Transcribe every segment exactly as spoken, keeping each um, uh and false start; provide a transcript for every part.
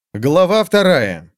Глава вторая.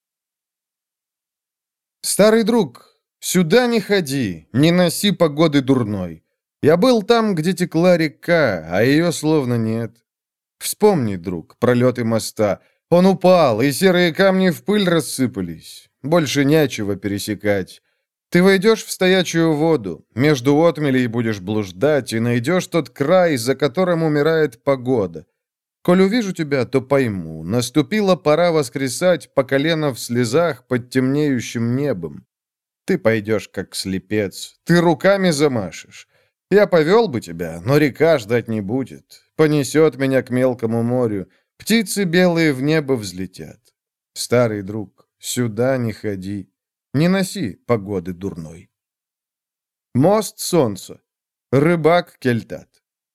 Старый друг, сюда не ходи, не носи погоды дурной. Я был там, где текла река, а ее словно нет. Вспомни, друг, пролеты моста. Он упал, и серые камни в пыль рассыпались. Больше нечего пересекать. Ты войдешь в стоячую воду, между отмелей будешь блуждать, и найдешь тот край, за которым умирает погода. Коль увижу тебя, то пойму, наступила пора воскресать по колено в слезах под темнеющим небом. Ты пойдешь, как слепец, ты руками замашешь. Я повел бы тебя, но река ждать не будет. Понесет меня к мелкому морю, птицы белые в небо взлетят. Старый друг, сюда не ходи, не носи погоды дурной. Мост солнца. Рыбак Кельтат.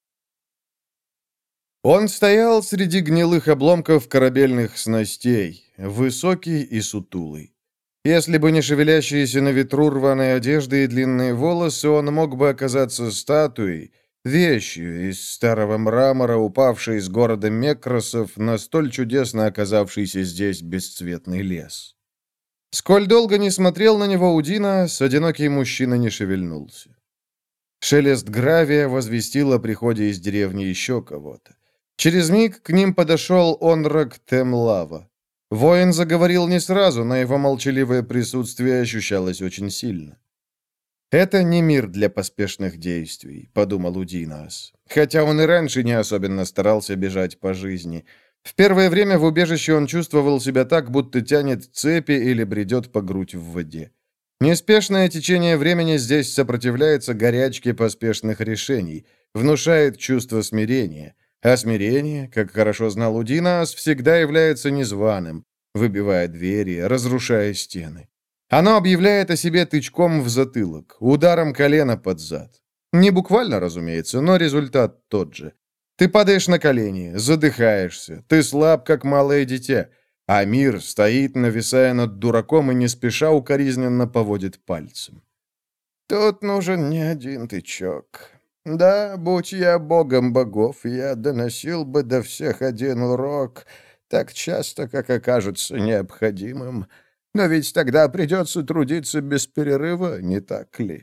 Он стоял среди гнилых обломков корабельных снастей, высокий и сутулый. Если бы не шевелящиеся на ветру рваные одежды и длинные волосы, он мог бы оказаться статуей, вещью из старого мрамора, упавшей из города Мекросов на столь чудесно оказавшийся здесь бесцветный лес. Сколь долго не смотрел на него Удинас, одинокий мужчина не шевельнулся. Шелест гравия возвестил о приходе из деревни еще кого-то. Через миг к ним подошел Онрак Темлава. Воин заговорил не сразу, но его молчаливое присутствие ощущалось очень сильно. «Это не мир для поспешных действий», — подумал Удинас, хотя он и раньше не особенно старался бежать по жизни. В первое время в убежище он чувствовал себя так, будто тянет цепи или бредет по грудь в воде. Неспешное течение времени здесь сопротивляется горячке поспешных решений, внушает чувство смирения. А смирение, как хорошо знал Удинас, всегда является незваным, выбивая двери, разрушая стены. Оно объявляет о себе тычком в затылок, ударом колена под зад. Не буквально, разумеется, но результат тот же. Ты падаешь на колени, задыхаешься, ты слаб, как малое дитя, а мир стоит, нависая над дураком и не спеша укоризненно поводит пальцем. Тут нужен не один тычок. Да, будь я богом богов, я доносил бы до всех один урок, так часто, как окажется необходимым. Но ведь тогда придется трудиться без перерыва, не так ли?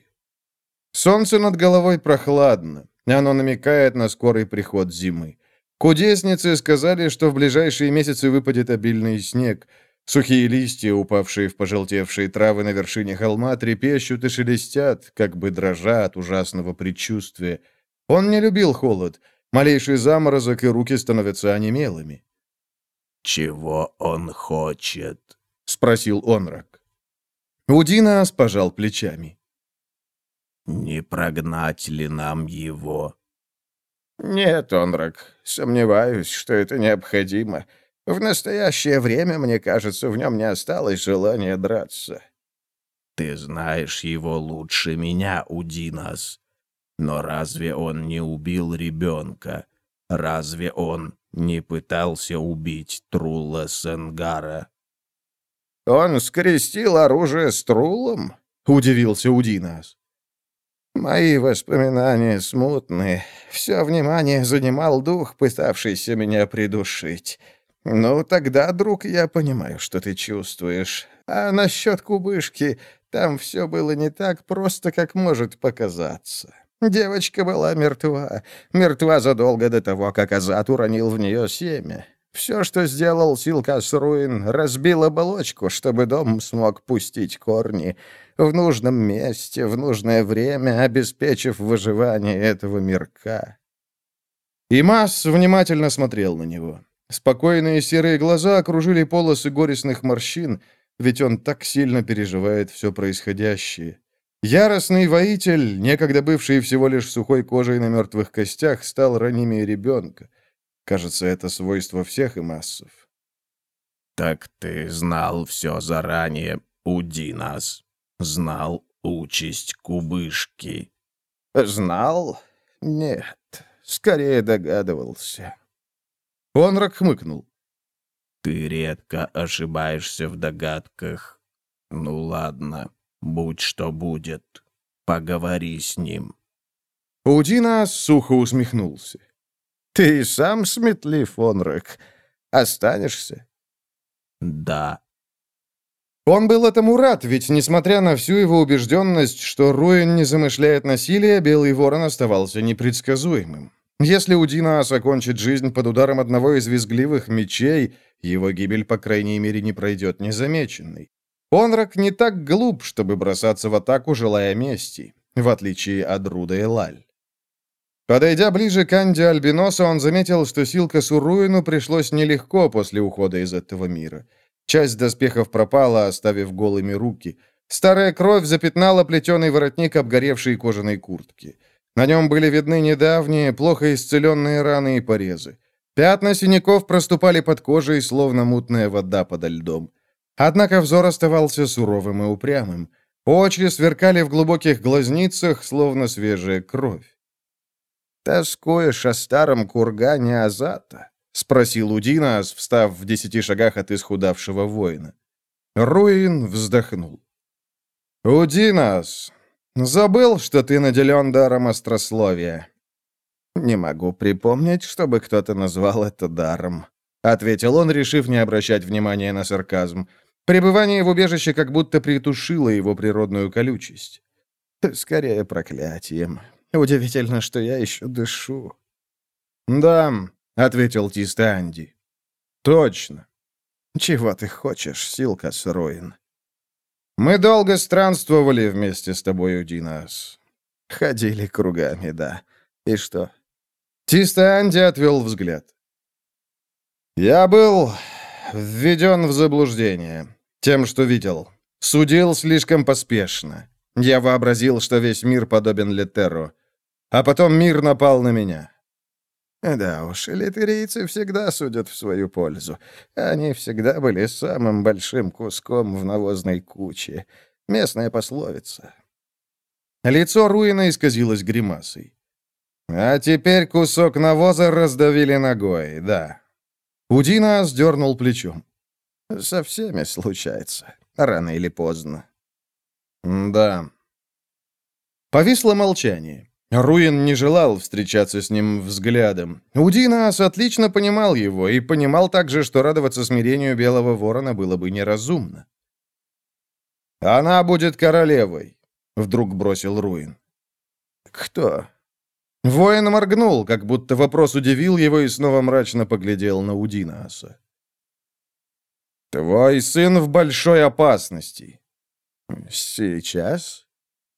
Солнце над головой прохладно. Оно намекает на скорый приход зимы. Кудесницы сказали, что в ближайшие месяцы выпадет обильный снег. Сухие листья, упавшие в пожелтевшие травы на вершине холма, трепещут и шелестят, как бы дрожа от ужасного предчувствия. Он не любил холод. Малейший заморозок, и руки становятся онемелыми. «Чего он хочет?» — спросил Онрак. Удинас пожал плечами. «Не прогнать ли нам его?» «Нет, Онрак, сомневаюсь, что это необходимо. В настоящее время, мне кажется, в нем не осталось желания драться». «Ты знаешь его лучше меня, Удинас. Но разве он не убил ребенка? Разве он не пытался убить Трула Сенгара?» «Он скрестил оружие с Трулом?» — удивился Удинас. «Мои воспоминания смутны. Все внимание занимал дух, пытавшийся меня придушить. Ну, тогда, друг, я понимаю, что ты чувствуешь. А насчет кубышки, там все было не так просто, как может показаться. Девочка была мертва. Мертва задолго до того, как Азат уронил в нее семя. Все, что сделал Силкас-Руин, разбил оболочку, чтобы дом смог пустить корни в нужном месте, в нужное время, обеспечив выживание этого мирка». Имас внимательно смотрел на него. Спокойные серые глаза окружили полосы горестных морщин, ведь он так сильно переживает все происходящее. Яростный воитель, некогда бывший всего лишь сухой кожей на мертвых костях, стал ранимее ребенка. Кажется, это свойство всех имассов. «Так ты знал все заранее, Удинас. Знал участь кубышки». «Знал? Нет, скорее догадывался». Онрак хмыкнул. «Ты редко ошибаешься в догадках. Ну ладно, будь что будет. Поговори с ним». Удинас сухо усмехнулся. «Ты сам сметлив, Онрак. Останешься?» Да. Он был этому рад, ведь, несмотря на всю его убежденность, что Руин не замышляет насилия, Белый Ворон оставался непредсказуемым. Если Удинаас окончит жизнь под ударом одного из визгливых мечей, его гибель, по крайней мере, не пройдет незамеченной. Онрак не так глуп, чтобы бросаться в атаку, желая мести, в отличие от Руда Элаль. Подойдя ближе к Анде Альбиноса, он заметил, что Силкасу Руину пришлось нелегко после ухода из этого мира. Часть доспехов пропала, оставив голыми руки. Старая кровь запятнала плетеный воротник обгоревшей кожаной куртки. На нем были видны недавние, плохо исцеленные раны и порезы. Пятна синяков проступали под кожей, словно мутная вода подо льдом. Однако взор оставался суровым и упрямым. Очи сверкали в глубоких глазницах, словно свежая кровь. «Тоскуешь о старом кургане Азата?» — спросил Удинаас, встав в десяти шагах от исхудавшего воина. Руин вздохнул. «Удинаас, забыл, что ты наделен даром острословия?» «Не могу припомнить, чтобы кто-то назвал это даром», — ответил он, решив не обращать внимания на сарказм. Пребывание в убежище как будто притушило его природную колючесть. «Скорее проклятием. Удивительно, что я еще дышу». «Да», — ответил Тистанди. «Точно». «Чего ты хочешь, Силкас Руин?» «Мы долго странствовали вместе с тобой, Удинаас». «Ходили кругами, да. И что?» Тистанди отвел взгляд. «Я был введен в заблуждение тем, что видел. Судил слишком поспешно. Я вообразил, что весь мир подобен Летеру. А потом мир напал на меня». «Да уж, литерийцы всегда судят в свою пользу. Они всегда были самым большим куском в навозной куче. Местная пословица». Лицо Руина исказилось гримасой. «А теперь кусок навоза раздавили ногой, да». Удинаас дернул плечом. «Со всеми случается, рано или поздно». «Да». Повисло молчание. Руин не желал встречаться с ним взглядом. Удинаас отлично понимал его и понимал также, что радоваться смирению Белого Ворона было бы неразумно. «Она будет королевой», — вдруг бросил Руин. «Кто?» Воин моргнул, как будто вопрос удивил его, и снова мрачно поглядел на Удинааса. «Твой сын в большой опасности». «Сейчас?»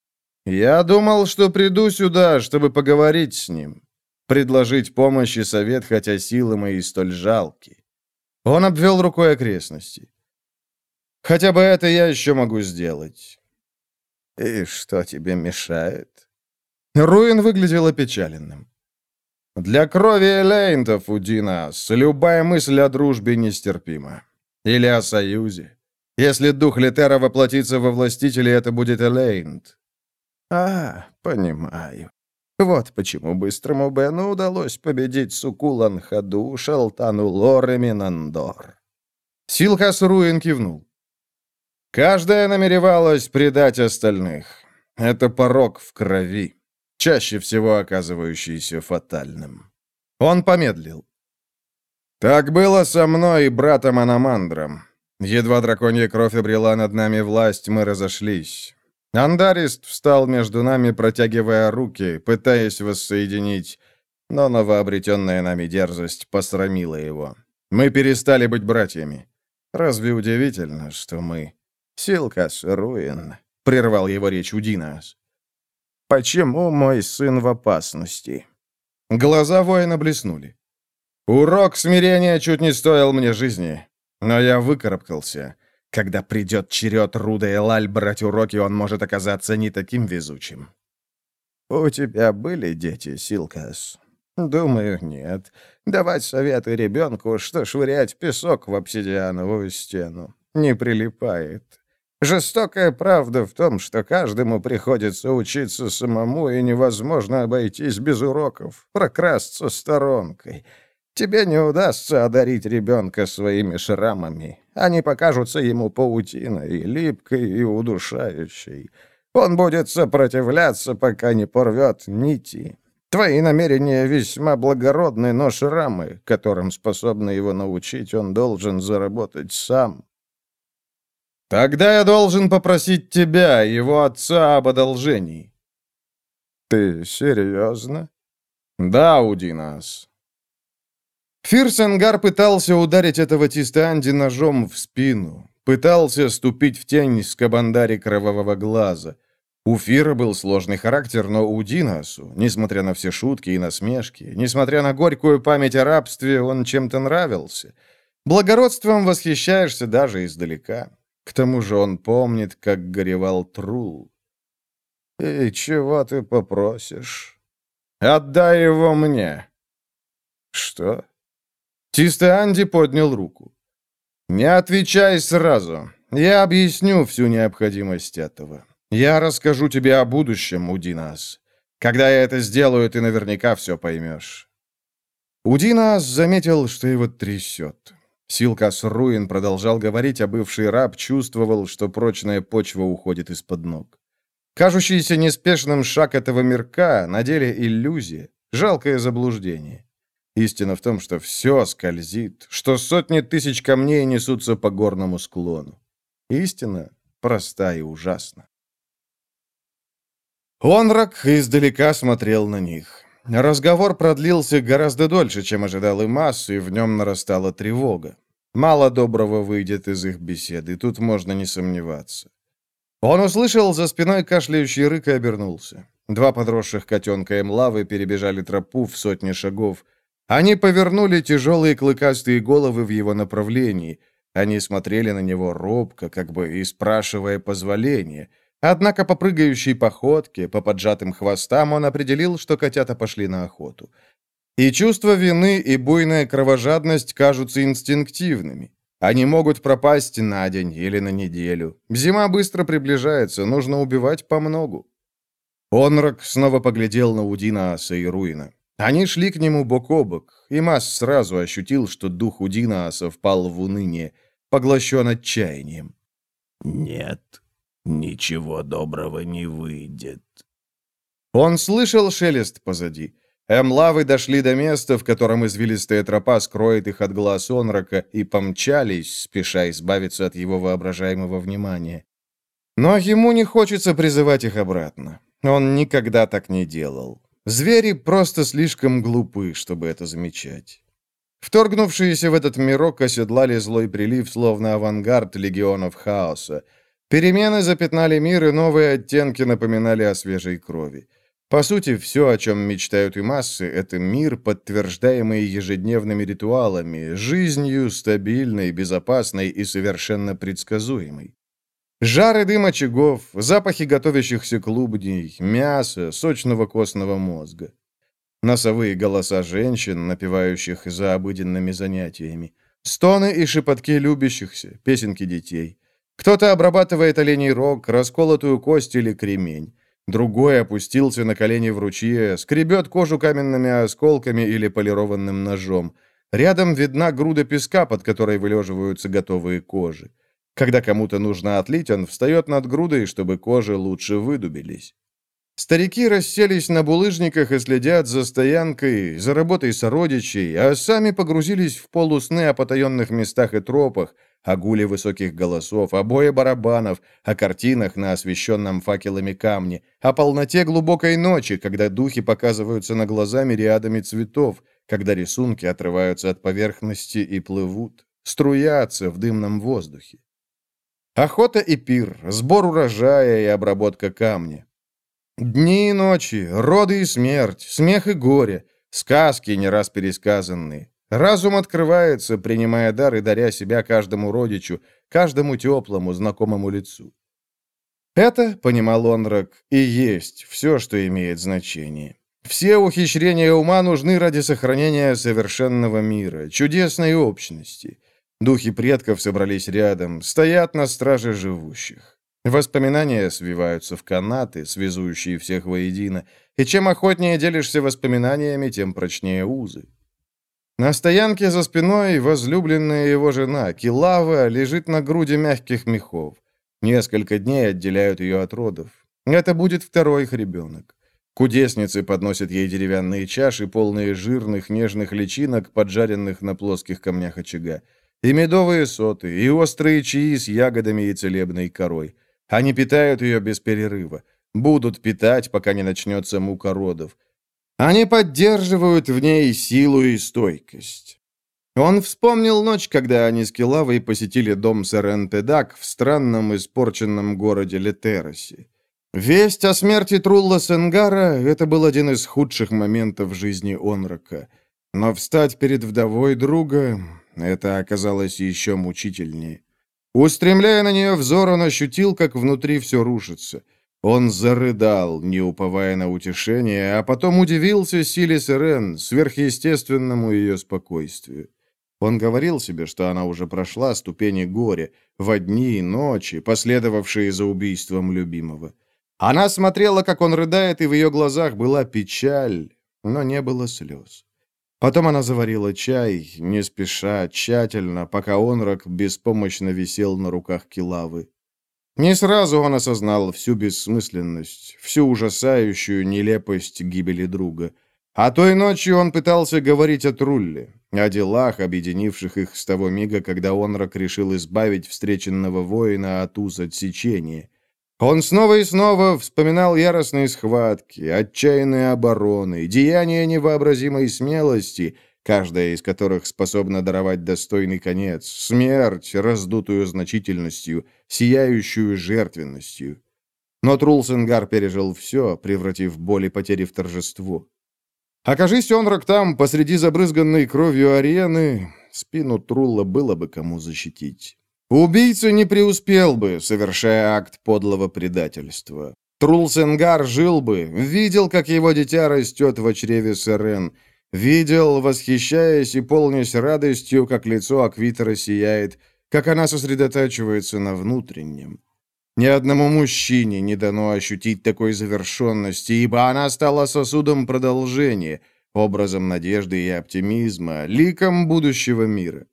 «Я думал, что приду сюда, чтобы поговорить с ним, предложить помощь и совет, хотя силы мои столь жалки». Он обвел рукой окрестности. «Хотя бы это я еще могу сделать». «И что тебе мешает?» Руин выглядел опечаленным. «Для крови элейнтов, Удинаас, любая мысль о дружбе нестерпима. Или о союзе. Если дух Летера воплотится во властителе, это будет элейнт». «А, понимаю. Вот почему быстрому Бену удалось победить Сукулан Хаду, Шалтану Лор и Минандор». Силкас Руин кивнул. «Каждая намеревалась предать остальных. Это порок в крови, чаще всего оказывающийся фатальным». Он помедлил. «Так было со мной и братом Аномандром. Едва драконья кровь обрела над нами власть, мы разошлись. Андарист встал между нами, протягивая руки, пытаясь воссоединить, но новообретенная нами дерзость посрамила его. Мы перестали быть братьями. Разве удивительно, что мы...» «Силкас Руин», — прервал его речь Удинаас. «Почему мой сын в опасности?» Глаза воина блеснули. «Урок смирения чуть не стоил мне жизни, но я выкарабкался. Когда придет черед Руда Элаль брать уроки, он может оказаться не таким везучим». «У тебя были дети, Силкас?» «Думаю, нет. Давать советы ребенку, что швырять песок в обсидиановую стену, не прилипает. Жестокая правда в том, что каждому приходится учиться самому, и невозможно обойтись без уроков, прокрасться сторонкой. Тебе не удастся одарить ребенка своими шрамами. Они покажутся ему паутиной, липкой и удушающей. Он будет сопротивляться, пока не порвет нити. Твои намерения весьма благородны, но шрамы, которым способны его научить, он должен заработать сам. Тогда я должен попросить тебя, его отца, об одолжении. Ты серьезно? Да, Удинас. Фирсенгар пытался ударить этого Тистанди ножом в спину, пытался ступить в тень с Кабандари Кровавого Глаза. У Фира был сложный характер, но Удинасу, несмотря на все шутки и насмешки, несмотря на горькую память о рабстве, он чем-то нравился. Благородством восхищаешься даже издалека. К тому же он помнит, как горевал Трул. «И чего ты попросишь?» «Отдай его мне». «Что?» Тистеанди поднял руку. «Не отвечай сразу. Я объясню всю необходимость этого. Я расскажу тебе о будущем, Удинас. Когда я это сделаю, ты наверняка все поймешь». Удинас заметил, что его трясет. Силкас Руин продолжал говорить, а бывший раб чувствовал, что прочная почва уходит из-под ног. Кажущийся неспешным шаг этого мирка на деле иллюзия, жалкое заблуждение. Истина в том, что все скользит, что сотни тысяч камней несутся по горному склону. Истина проста и ужасна. Онрак издалека смотрел на них. Разговор продлился гораздо дольше, чем ожидал Имас, и в нем нарастала тревога. Мало доброго выйдет из их беседы, тут можно не сомневаться. Он услышал за спиной кашляющий рык и обернулся. Два подросших котенка Эмлавы перебежали тропу в сотни шагов. Они повернули тяжелые клыкастые головы в его направлении. Они смотрели на него робко, как бы и спрашивая позволения. Однако по прыгающей походке, по поджатым хвостам он определил, что котята пошли на охоту. И чувство вины, и буйная кровожадность кажутся инстинктивными. Они могут пропасть на день или на неделю. Зима быстро приближается, нужно убивать помногу. Онрак снова поглядел на Удинааса и Руина. Они шли к нему бок о бок, и Мас сразу ощутил, что дух Удинааса впал в уныние, поглощен отчаянием. «Нет, ничего доброго не выйдет». Он слышал шелест позади. Эмлавы дошли до места, в котором извилистая тропа скроет их от глаз Онрака, и помчались, спеша избавиться от его воображаемого внимания. Но ему не хочется призывать их обратно. Он никогда так не делал. Звери просто слишком глупы, чтобы это замечать. Вторгнувшиеся в этот мирок оседлали злой прилив, словно авангард легионов хаоса. Перемены запятнали мир, и новые оттенки напоминали о свежей крови. По сути, все, о чем мечтают и массы, это мир, подтверждаемый ежедневными ритуалами, жизнью стабильной, безопасной и совершенно предсказуемой. Жар и дым очагов, запахи готовящихся клубней, мяса, сочного костного мозга. Носовые голоса женщин, напевающих за обыденными занятиями. Стоны и шепотки любящихся, песенки детей. Кто-то обрабатывает оленей рог, расколотую кость или кремень. Другой опустился на колени в ручье, скребет кожу каменными осколками или полированным ножом. Рядом видна груда песка, под которой вылеживаются готовые кожи. Когда кому-то нужно отлить, он встает над грудой, чтобы кожи лучше выдубились. Старики расселись на булыжниках и следят за стоянкой, за работой сородичей, а сами погрузились в полусны о потаенных местах и тропах, о гуле высоких голосов, о бое барабанов, о картинах на освещенном факелами камне, о полноте глубокой ночи, когда духи показываются на глаза мириадами цветов, когда рисунки отрываются от поверхности и плывут, струятся в дымном воздухе. Охота и пир, сбор урожая и обработка камня. Дни и ночи, роды и смерть, смех и горе, сказки, не раз пересказанные. Разум открывается, принимая дар и даря себя каждому родичу, каждому теплому, знакомому лицу. Это, понимал Онрак, и есть все, что имеет значение. Все ухищрения ума нужны ради сохранения совершенного мира, чудесной общности. Духи предков собрались рядом, стоят на страже живущих. Воспоминания свиваются в канаты, связующие всех воедино, и чем охотнее делишься воспоминаниями, тем прочнее узы. На стоянке за спиной возлюбленная его жена, Килава, лежит на груди мягких мехов. Несколько дней отделяют ее от родов. Это будет второй их ребенок. Кудесницы подносят ей деревянные чаши, полные жирных, нежных личинок, поджаренных на плоских камнях очага. И медовые соты, и острые чаи с ягодами и целебной корой. Они питают ее без перерыва. Будут питать, пока не начнется мука родов. Они поддерживают в ней силу и стойкость. Он вспомнил ночь, когда они с Килавой посетили дом Сарен-Педак в странном испорченном городе Летеросе. Весть о смерти Трулла Сенгара — это был один из худших моментов в жизни Онрака. Но встать перед вдовой друга — это оказалось еще мучительнее. Устремляя на нее взор, он ощутил, как внутри все рушится. Он зарыдал, не уповая на утешение, а потом удивился силе Сирен, сверхъестественному ее спокойствию. Он говорил себе, что она уже прошла ступени горя, во дни и ночи, последовавшие за убийством любимого. Она смотрела, как он рыдает, и в ее глазах была печаль, но не было слез. Потом она заварила чай, не спеша, тщательно, пока Онрак беспомощно висел на руках Килавы. Не сразу он осознал всю бессмысленность, всю ужасающую нелепость гибели друга. А той ночью он пытался говорить о Трулле, о делах, объединивших их с того мига, когда Онрак решил избавить встреченного воина от уз отсечения. Он снова и снова вспоминал яростные схватки, отчаянные обороны, деяния невообразимой смелости, каждая из которых способна даровать достойный конец, смерть, раздутую значительностью, сияющую жертвенностью. Но Трул Сенгар пережил все, превратив боль и потери в торжество. Окажись Онрак там, посреди забрызганной кровью арены, спину Трулла было бы кому защитить. Убийца не преуспел бы, совершая акт подлого предательства. Трул Сенгар жил бы, видел, как его дитя растет в чреве Сирен, видел, восхищаясь и полнясь радостью, как лицо Аквитера сияет, как она сосредотачивается на внутреннем. Ни одному мужчине не дано ощутить такой завершенности, ибо она стала сосудом продолжения, образом надежды и оптимизма, ликом будущего мира.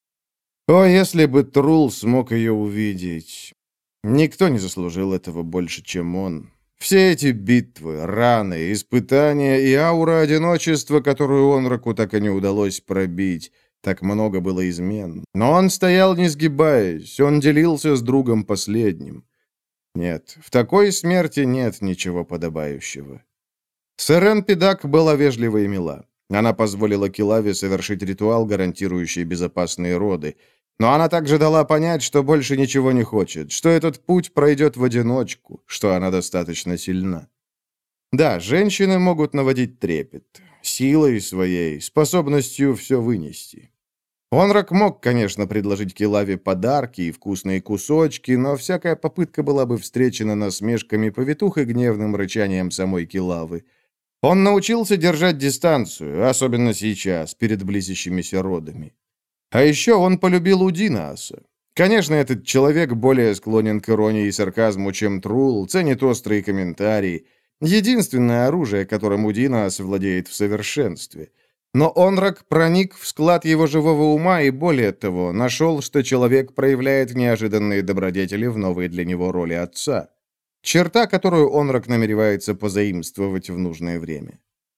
О, если бы Трул смог ее увидеть! Никто не заслужил этого больше, чем он. Все эти битвы, раны, испытания и аура одиночества, которую Онраку так и не удалось пробить. Так много было измен. Но он стоял, не сгибаясь, он делился с другом последним. Нет, в такой смерти нет ничего подобающего. Сирен Педак была вежлива и мила. Она позволила Килаве совершить ритуал, гарантирующий безопасные роды. Но она также дала понять, что больше ничего не хочет, что этот путь пройдет в одиночку, что она достаточно сильна. Да, женщины могут наводить трепет, силой своей, способностью все вынести. Онрак мог, конечно, предложить Килаве подарки и вкусные кусочки, но всякая попытка была бы встречена насмешками повитух и гневным рычанием самой Килавы. Он научился держать дистанцию, особенно сейчас, перед близящимися родами. А еще он полюбил Удинааса. Конечно, этот человек более склонен к иронии и сарказму, чем Трул, ценит острые комментарии. Единственное оружие, которым Удинаас владеет в совершенстве. Но Онрак проник в склад его живого ума и, более того, нашел, что человек проявляет неожиданные добродетели в новой для него роли отца. Черта, которую Онрак намеревается позаимствовать в нужное время.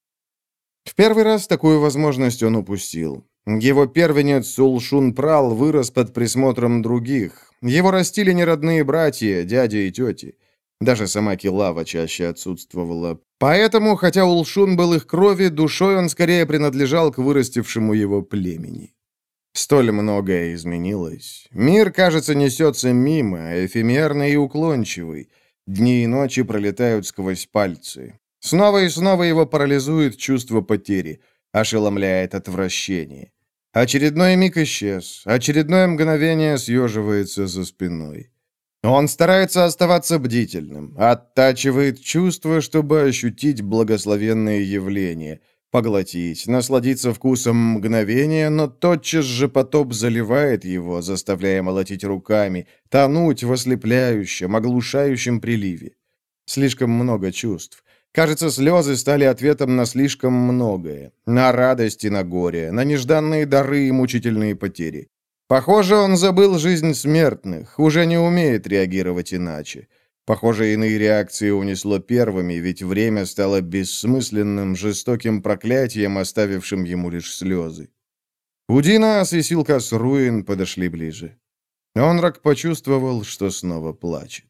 В первый раз такую возможность он упустил. Его первенец Сулшун-Прал вырос под присмотром других. Его растили неродные братья, дяди и тети. Даже сама Килава чаще отсутствовала. Поэтому, хотя Улшун был их крови, душой он скорее принадлежал к вырастившему его племени. Столь многое изменилось. Мир, кажется, несется мимо, эфемерный и уклончивый. Дни и ночи пролетают сквозь пальцы. Снова и снова его парализует чувство потери, ошеломляет отвращение. Очередной миг исчез, очередное мгновение съеживается за спиной. Он старается оставаться бдительным, оттачивает чувства, чтобы ощутить благословенные явления, поглотить, насладиться вкусом мгновения, но тотчас же потоп заливает его, заставляя молотить руками, тонуть в ослепляющем, оглушающем приливе. Слишком много чувств. Кажется, слезы стали ответом на слишком многое. На радость и на горе, на нежданные дары и мучительные потери. Похоже, он забыл жизнь смертных, уже не умеет реагировать иначе. Похоже, иные реакции унесло первыми, ведь время стало бессмысленным, жестоким проклятием, оставившим ему лишь слезы. Удинас и Силкас Руин подошли ближе. Онрак почувствовал, что снова плачет.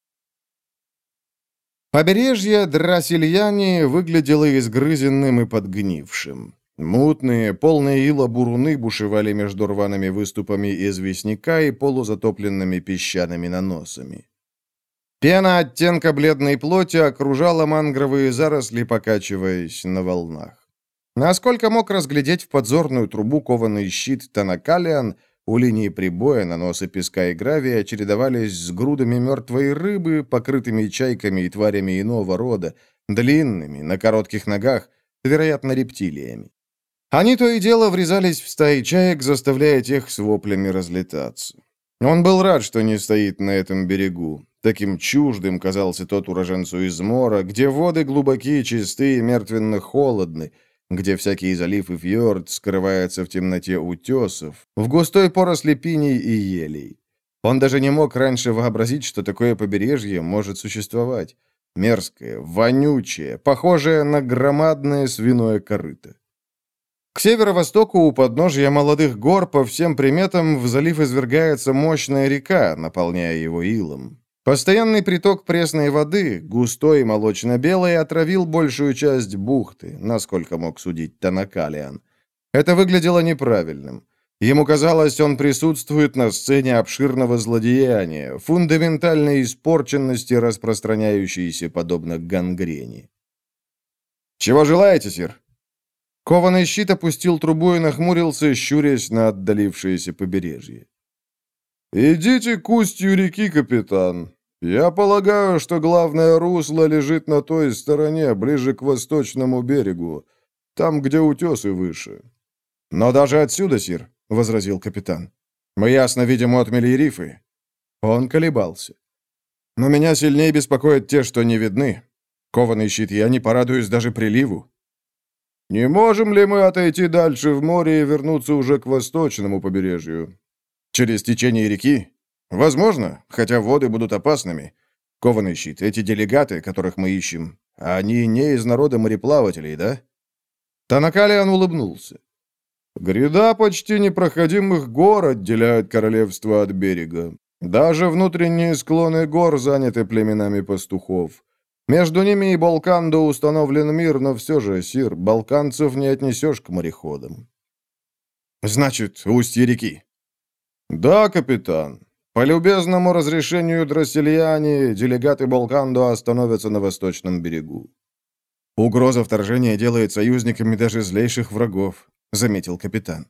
Побережье Драсильяни выглядело изгрызенным и подгнившим. Мутные, полные ила буруны бушевали между рваными выступами известняка и полузатопленными песчаными наносами. Пена оттенка бледной плоти окружала мангровые заросли, покачиваясь на волнах. Насколько мог разглядеть в подзорную трубу кованый щит Танакалиан, у линии прибоя наносы песка и гравия чередовались с грудами мертвой рыбы, покрытыми чайками и тварями иного рода, длинными, на коротких ногах, вероятно, рептилиями. Они то и дело врезались в стаи чаек, заставляя тех с воплями разлетаться. Он был рад, что не стоит на этом берегу. Таким чуждым казался тот уроженцу из мора, где воды глубокие, чистые, мертвенно-холодны, где всякий залив и фьорд скрывается в темноте утесов, в густой поросли пиней и елей. Он даже не мог раньше вообразить, что такое побережье может существовать. Мерзкое, вонючее, похожее на громадное свиное корыто. К северо-востоку у подножья молодых гор по всем приметам в залив извергается мощная река, наполняя его илом. Постоянный приток пресной воды, густой и молочно-белый, отравил большую часть бухты, насколько мог судить Танакалиан. Это выглядело неправильным. Ему казалось, он присутствует на сцене обширного злодеяния, фундаментальной испорченности, распространяющейся подобно гангрене. «Чего желаете, сир?» Кованый щит опустил трубу и нахмурился, щурясь на отдалившееся побережье. «Идите к устью реки, капитан. Я полагаю, что главное русло лежит на той стороне, ближе к восточному берегу, там, где утесы выше». «Но даже отсюда, сир», — возразил капитан, — «мы ясно видим отмели и рифы». Он колебался. «Но меня сильнее беспокоят те, что не видны. Кованый щит, я не порадуюсь даже приливу». «Не можем ли мы отойти дальше в море и вернуться уже к восточному побережью?» «Через течение реки? Возможно, хотя воды будут опасными. Кованый щит, эти делегаты, которых мы ищем, они не из народа мореплавателей, да?» Танакалиан улыбнулся. «Гряда почти непроходимых гор отделяет королевство от берега. Даже внутренние склоны гор заняты племенами пастухов. Между ними и Балкандо установлен мир, но все же, сир, балканцев не отнесешь к мореходам». «Значит, устье реки?» «Да, капитан. По любезному разрешению Драсильяни делегаты Балкандо остановятся на восточном берегу». «Угроза вторжения делает союзниками даже злейших врагов», — заметил капитан.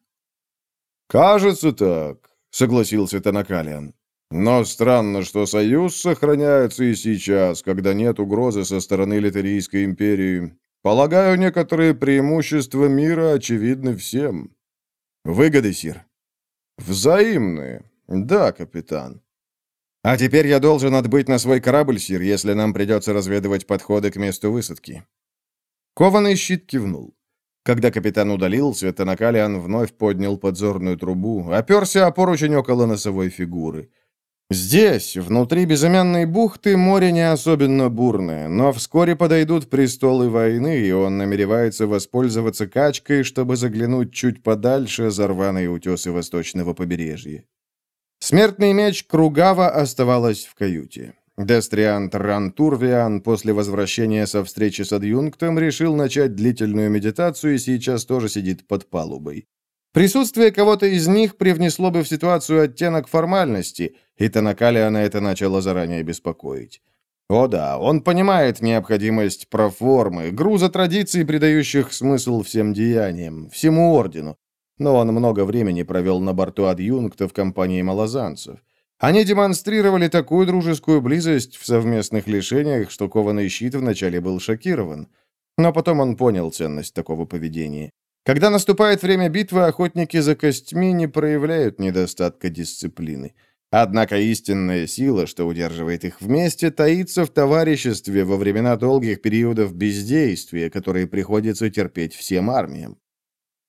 «Кажется так», — согласился Танакалиан. «Но странно, что союз сохраняется и сейчас, когда нет угрозы со стороны Литерийской империи. Полагаю, некоторые преимущества мира очевидны всем». «Выгоды, сир?» «Взаимные. Да, капитан». «А теперь я должен отбыть на свой корабль, сир, если нам придется разведывать подходы к месту высадки». Кованый щит кивнул. Когда капитан удалился, Танакалиан вновь поднял подзорную трубу, оперся о поручень около носовой фигуры. Здесь, внутри безымянной бухты, море не особенно бурное, но вскоре подойдут престолы войны, и он намеревается воспользоваться качкой, чтобы заглянуть чуть подальше за рваные утесы восточного побережья. Смертный меч Кругава оставалась в каюте. Дестриан Трантурвиан после возвращения со встречи с адъюнктом решил начать длительную медитацию и сейчас тоже сидит под палубой. Присутствие кого-то из них привнесло бы в ситуацию оттенок формальности, и Танакалиана это начало заранее беспокоить. О да, он понимает необходимость проформы, груза традиций, придающих смысл всем деяниям, всему ордену, но он много времени провел на борту адъюнкта в компании малозанцев. Они демонстрировали такую дружескую близость в совместных лишениях, что кованый щит вначале был шокирован. Но потом он понял ценность такого поведения. Когда наступает время битвы, охотники за костьми не проявляют недостатка дисциплины. Однако истинная сила, что удерживает их вместе, таится в товариществе во времена долгих периодов бездействия, которые приходится терпеть всем армиям.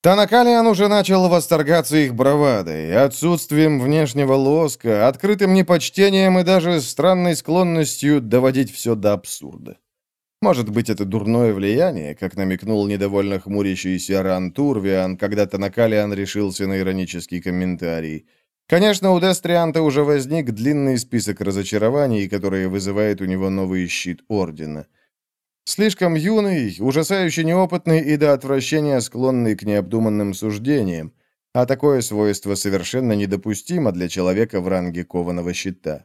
Танакалиан уже начал восторгаться их бравадой, отсутствием внешнего лоска, открытым непочтением и даже странной склонностью доводить все до абсурда. Может быть, это дурное влияние, как намекнул недовольно хмурящийся Ран Турвиан, когда Танакалиан решился на иронический комментарий. Конечно, у Дестрианта уже возник длинный список разочарований, которые вызывает у него новый щит Ордена. Слишком юный, ужасающе неопытный и до отвращения склонный к необдуманным суждениям, а такое свойство совершенно недопустимо для человека в ранге кованого щита.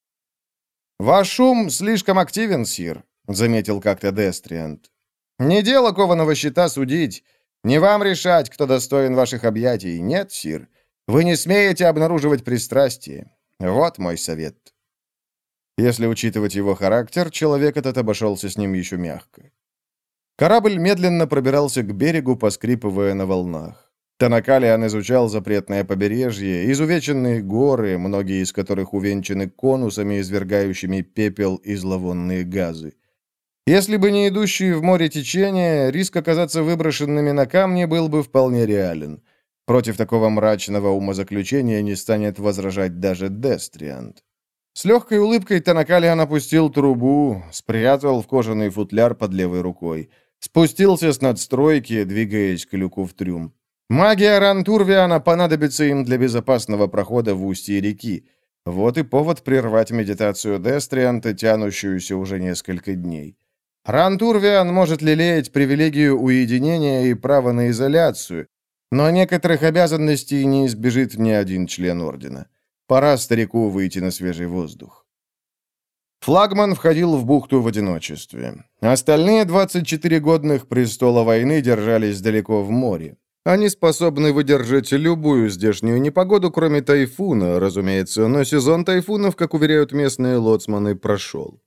«Ваш шум слишком активен, сир», — заметил как-то Дестриант. «Не дело кованого щита судить. Не вам решать, кто достоин ваших объятий. Нет, сир. Вы не смеете обнаруживать пристрастие. Вот мой совет». Если учитывать его характер, человек этот обошелся с ним еще мягко. Корабль медленно пробирался к берегу, поскрипывая на волнах. Танакалиан изучал запретное побережье, изувеченные горы, многие из которых увенчаны конусами, извергающими пепел и зловонные газы. Если бы не идущие в море течения, риск оказаться выброшенными на камни был бы вполне реален. Против такого мрачного умозаключения не станет возражать даже Дестриант. С легкой улыбкой Танакалиан опустил трубу, спрятал в кожаный футляр под левой рукой. Спустился с надстройки, двигаясь к люку в трюм. Магия Ран Турвиана понадобится им для безопасного прохода в устье реки. Вот и повод прервать медитацию Дестрианта, тянущуюся уже несколько дней. Ран Турвиан может лелеять привилегию уединения и право на изоляцию, но некоторых обязанностей не избежит ни один член Ордена. Пора старику выйти на свежий воздух. Флагман входил в бухту в одиночестве. Остальные двадцать четыре годных престола войны держались далеко в море. Они способны выдержать любую здешнюю непогоду, кроме тайфуна, разумеется, но сезон тайфунов, как уверяют местные лоцманы, прошел.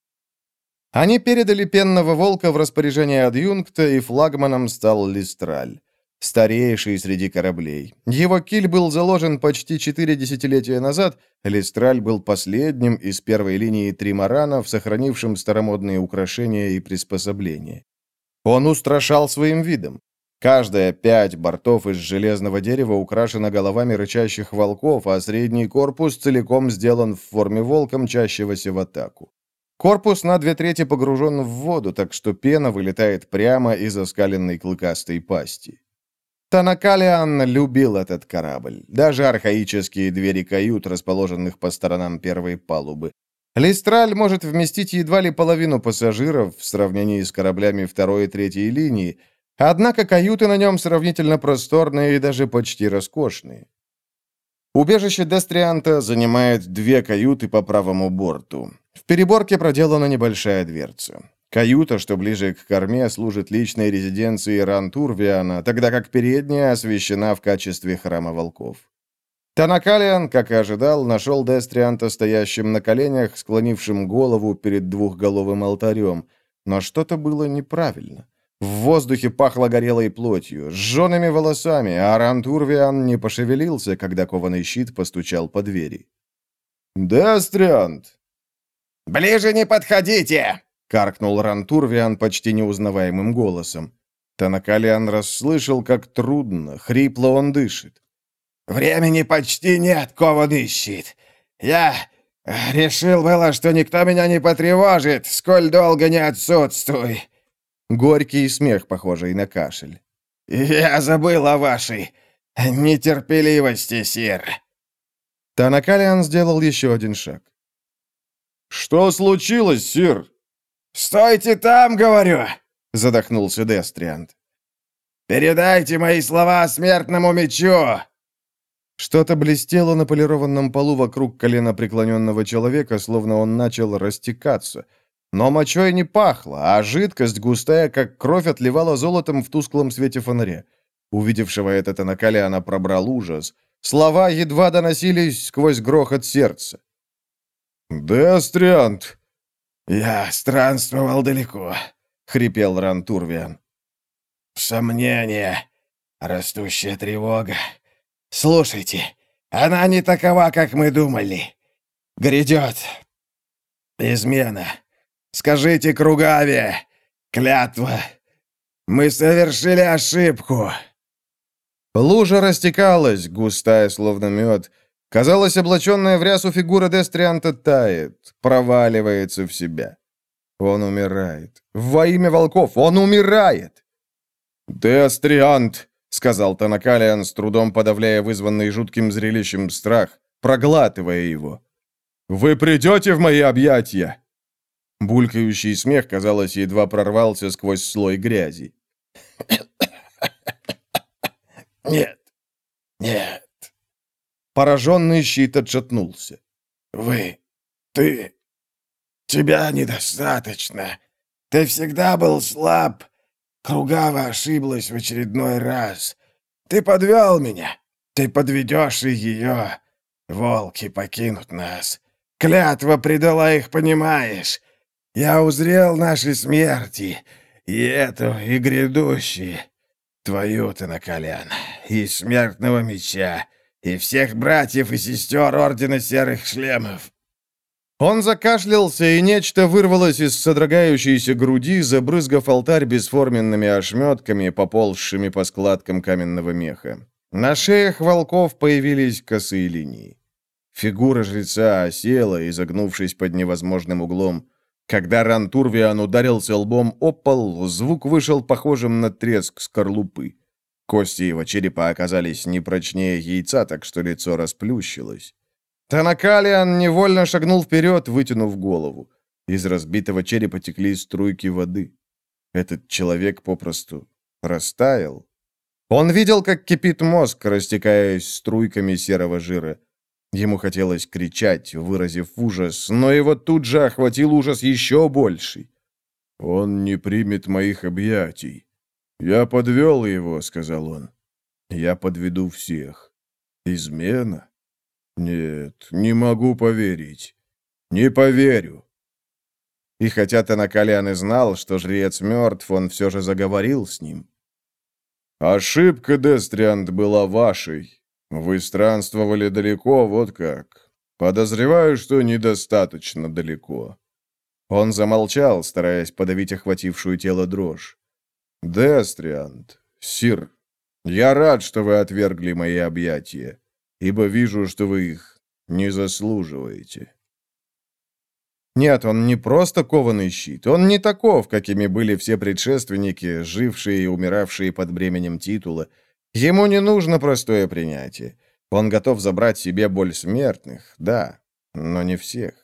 Они передали пенного волка в распоряжение адъюнкта, и флагманом стал Листраль. Старейший среди кораблей. Его киль был заложен почти четыре десятилетия назад, Листраль был последним из первой линии тримаранов, сохранившим старомодные украшения и приспособления. Он устрашал своим видом. Каждая пять бортов из железного дерева украшена головами рычащих волков, а средний корпус целиком сделан в форме волка, мчащегося в атаку. Корпус на две трети погружен в воду, так что пена вылетает прямо из оскаленной клыкастой пасти. Танакалиан любил этот корабль, даже архаические двери кают, расположенных по сторонам первой палубы. Листраль может вместить едва ли половину пассажиров в сравнении с кораблями второй и третьей линии, однако каюты на нем сравнительно просторные и даже почти роскошные. Убежище Дестрианта занимает две каюты по правому борту. В переборке проделана небольшая дверца. Каюта, что ближе к корме, служит личной резиденцией Ран Турвиана, тогда как передняя освящена в качестве храма волков. Танакалиан, как и ожидал, нашел Дестрианта стоящим на коленях, склонившим голову перед двухголовым алтарем, но что-то было неправильно. В воздухе пахло горелой плотью, сжёными волосами, а Ран Турвиан не пошевелился, когда кованый щит постучал по двери. «Дестриант!» «Ближе не подходите!» — каркнул Ран Турвиан почти неузнаваемым голосом. Танакалиан расслышал, как трудно, хрипло он дышит. «Времени почти нет, кованый щит. Я решил было, что никто меня не потревожит, сколь долго не отсутствуй». Горький смех, похожий на кашель. «Я забыл о вашей нетерпеливости, сир». Танакалиан сделал еще один шаг. «Что случилось, сир?» «Стойте там, говорю!» — задохнулся Дестриант. «Передайте мои слова смертному мечу!» Что-то блестело на полированном полу вокруг колена преклоненного человека, словно он начал растекаться. Но мочой не пахло, а жидкость, густая, как кровь, отливала золотом в тусклом свете фонаря. Увидевшего это Танакалиана пробрал ужас. Слова едва доносились сквозь грохот сердца. «Дестриант!» «Я странствовал далеко», — хрипел Ран Турвиан. «Сомнение, растущая тревога. Слушайте, она не такова, как мы думали. Грядет измена. Скажите Кругаве, клятва. Мы совершили ошибку». Лужа растекалась, густая, словно мед. Казалось, облаченная в рясу фигура Дестрианта тает, проваливается в себя. Он умирает. Во имя волков, он умирает! «Дестриант!» — сказал Танакалиан, с трудом подавляя вызванный жутким зрелищем страх, проглатывая его. «Вы придете в мои объятия?» Булькающий смех, казалось, едва прорвался сквозь слой грязи. «Нет, нет». Пораженный щит отшатнулся. «Вы, ты, тебя недостаточно. Ты всегда был слаб. Кругава ошиблась в очередной раз. Ты подвел меня. Ты подведешь и ее. Волки покинут нас. Клятва предала их, понимаешь? Я узрел наши смерти, и эту, и грядущие. Твою, Танакалиан, и смертного меча, и всех братьев и сестер Ордена Серых Шлемов». Он закашлялся, и нечто вырвалось из содрогающейся груди, забрызгав алтарь бесформенными ошметками, поползшими по складкам каменного меха. На шеях волков появились косые линии. Фигура жреца осела, изогнувшись под невозможным углом. Когда Рантурвиан ударился лбом об пол, звук вышел похожим на треск скорлупы. Кости его черепа оказались не прочнее яйца, так что лицо расплющилось. Танакалиан невольно шагнул вперед, вытянув голову. Из разбитого черепа текли струйки воды. Этот человек попросту растаял. Он видел, как кипит мозг, растекаясь струйками серого жира. Ему хотелось кричать, выразив ужас, но его тут же охватил ужас еще больший. «Он не примет моих объятий. Я подвел его», — сказал он. «Я подведу всех. Измена? Нет, не могу поверить. Не поверю». И хотя Танакалиан и знал, что жрец мертв, он все же заговорил с ним. «Ошибка, Дестриант, была вашей. Вы странствовали далеко, вот как. Подозреваю, что недостаточно далеко». Он замолчал, стараясь подавить охватившую тело дрожь. «Дестриант, сир, я рад, что вы отвергли мои объятия, ибо вижу, что вы их не заслуживаете». Нет, он не просто кованый щит, он не таков, какими были все предшественники, жившие и умиравшие под бременем титула. Ему не нужно простое принятие. Он готов забрать себе боль смертных, да, но не всех.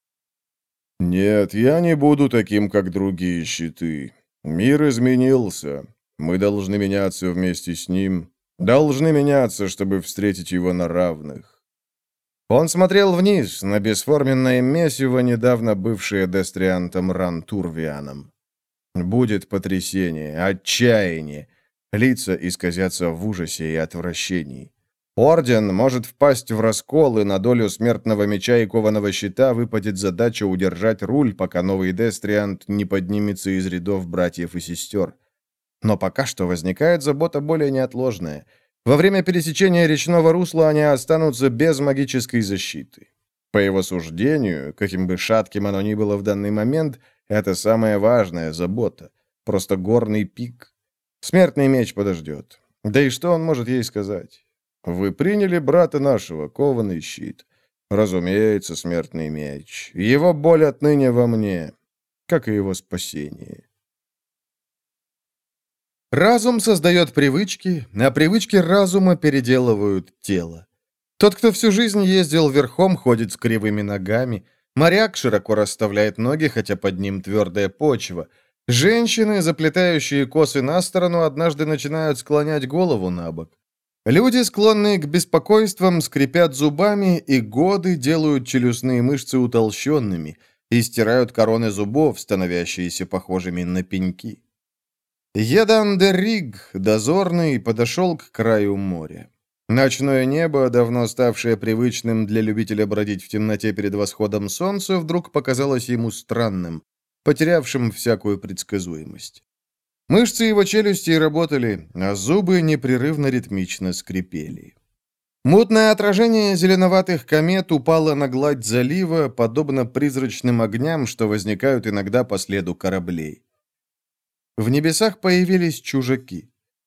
«Нет, я не буду таким, как другие щиты. Мир изменился. Мы должны меняться вместе с ним. Должны меняться, чтобы встретить его на равных». Он смотрел вниз, на бесформенное месиво, недавно бывшее Дестриантом Рантурвианом. Будет потрясение, отчаяние. Лица исказятся в ужасе и отвращении. Орден может впасть в раскол, и на долю смертного меча и кованого щита выпадет задача удержать руль, пока новый Дестриант не поднимется из рядов братьев и сестер. Но пока что возникает забота более неотложная. Во время пересечения речного русла они останутся без магической защиты. По его суждению, каким бы шатким оно ни было в данный момент, это самая важная забота. Просто горный пик. Смертный меч подождет. Да и что он может ей сказать? «Вы приняли брата нашего, кованый щит. Разумеется, смертный меч. Его боль отныне во мне, как и его спасение». Разум создает привычки, а привычки разума переделывают тело. Тот, кто всю жизнь ездил верхом, ходит с кривыми ногами. Моряк широко расставляет ноги, хотя под ним твердая почва. Женщины, заплетающие косы на сторону, однажды начинают склонять голову на бок. Люди, склонные к беспокойствам, скрипят зубами, и годы делают челюстные мышцы утолщенными и стирают короны зубов, становящиеся похожими на пеньки. Едан де Риг, дозорный, подошел к краю моря. Ночное небо, давно ставшее привычным для любителя бродить в темноте перед восходом солнца, вдруг показалось ему странным, потерявшим всякую предсказуемость. Мышцы его челюстей работали, а зубы непрерывно ритмично скрипели. Мутное отражение зеленоватых комет упало на гладь залива, подобно призрачным огням, что возникают иногда по следу кораблей. В небесах появились чужаки.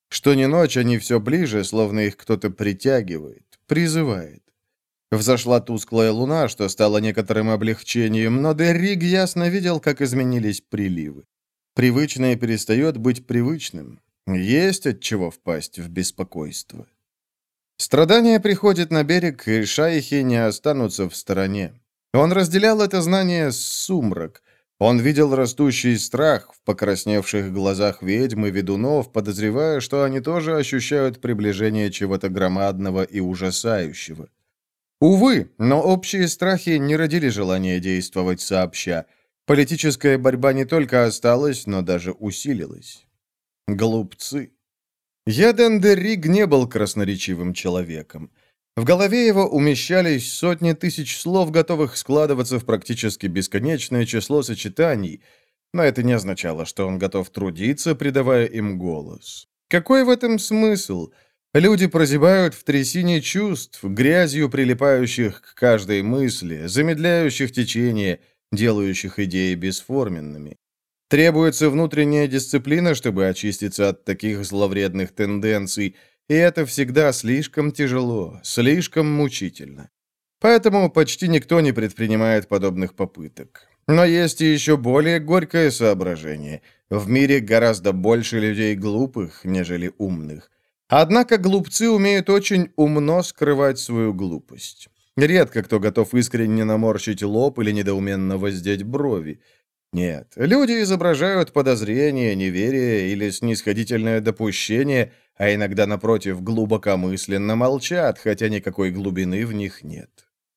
Что ни ночь, они все ближе, словно их кто-то притягивает, призывает. Взошла тусклая луна, что стало некоторым облегчением, но Дерриг ясно видел, как изменились приливы. Привычное перестает быть привычным. Есть от чего впасть в беспокойство. Страдание приходит на берег, и шайхи не останутся в стороне. Он разделял это знание с сумрак. Он видел растущий страх в покрасневших глазах ведьм и ведунов, подозревая, что они тоже ощущают приближение чего-то громадного и ужасающего. Увы, но общие страхи не родили желания действовать сообща. Политическая борьба не только осталась, но даже усилилась. Глупцы. Яден Дерриг не был красноречивым человеком. В голове его умещались сотни тысяч слов, готовых складываться в практически бесконечное число сочетаний, но это не означало, что он готов трудиться, придавая им голос. Какой в этом смысл? Люди прозябают в трясине чувств, грязью прилипающих к каждой мысли, замедляющих течение, делающих идеи бесформенными. Требуется внутренняя дисциплина, чтобы очиститься от таких зловредных тенденций, и это всегда слишком тяжело, слишком мучительно. Поэтому почти никто не предпринимает подобных попыток. Но есть и еще более горькое соображение. В мире гораздо больше людей глупых, нежели умных. Однако глупцы умеют очень умно скрывать свою глупость. Редко кто готов искренне наморщить лоб или недоуменно воздеть брови. Нет, люди изображают подозрение, неверие или снисходительное допущение, а иногда, напротив, глубокомысленно молчат, хотя никакой глубины в них нет.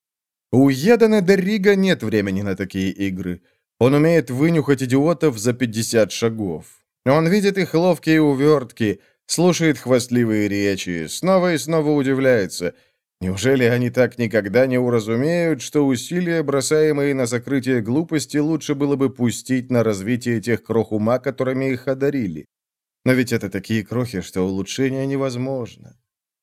У Едана Деррига нет времени на такие игры. Он умеет вынюхать идиотов за пятьдесят шагов. Он видит их ловкие увертки, слушает хвастливые речи, снова и снова удивляется. Неужели они так никогда не уразумеют, что усилия, бросаемые на закрытие глупости, лучше было бы пустить на развитие тех крох ума, которыми их одарили? Но ведь это такие крохи, что улучшение невозможно.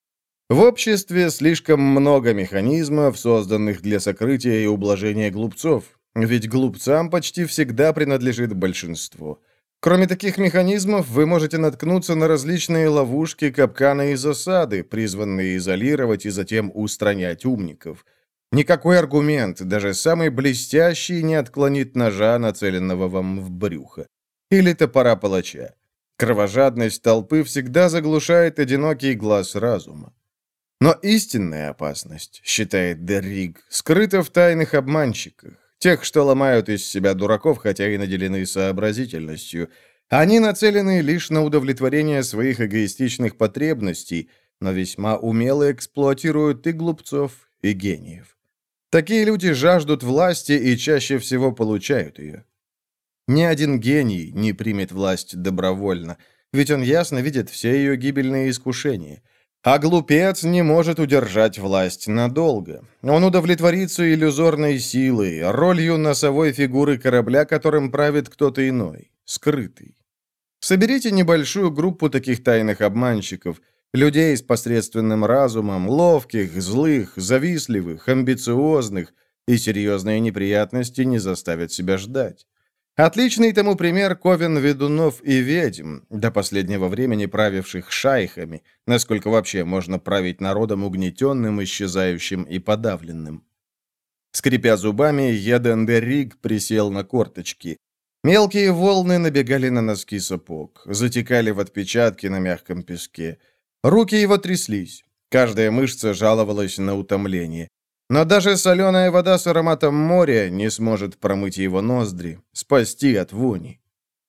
В обществе слишком много механизмов, созданных для сокрытия и ублажения глупцов, ведь глупцам почти всегда принадлежит большинство. Кроме таких механизмов, вы можете наткнуться на различные ловушки, капканы и засады, призванные изолировать и затем устранять умников. Никакой аргумент, даже самый блестящий, не отклонит ножа, нацеленного вам в брюхо. Или топора палача. Кровожадность толпы всегда заглушает одинокий глаз разума. Но истинная опасность, считает Дерриг, скрыта в тайных обманщиках. Тех, что ломают из себя дураков, хотя и наделены сообразительностью. Они нацелены лишь на удовлетворение своих эгоистичных потребностей, но весьма умело эксплуатируют и глупцов, и гениев. Такие люди жаждут власти и чаще всего получают ее. Ни один гений не примет власть добровольно, ведь он ясно видит все ее гибельные искушения. А глупец не может удержать власть надолго. Он удовлетворится иллюзорной силой, ролью носовой фигуры корабля, которым правит кто-то иной, скрытый. Соберите небольшую группу таких тайных обманщиков, людей с посредственным разумом, ловких, злых, завистливых, амбициозных, и серьезные неприятности не заставят себя ждать. Отличный тому пример ковен ведунов и ведьм, до последнего времени правивших шайхами, насколько вообще можно править народом угнетенным, исчезающим и подавленным. Скрипя зубами, Яден Дерриг присел на корточки. Мелкие волны набегали на носки сапог, затекали в отпечатки на мягком песке. Руки его тряслись, каждая мышца жаловалась на утомление. Но даже соленая вода с ароматом моря не сможет промыть его ноздри, спасти от вони.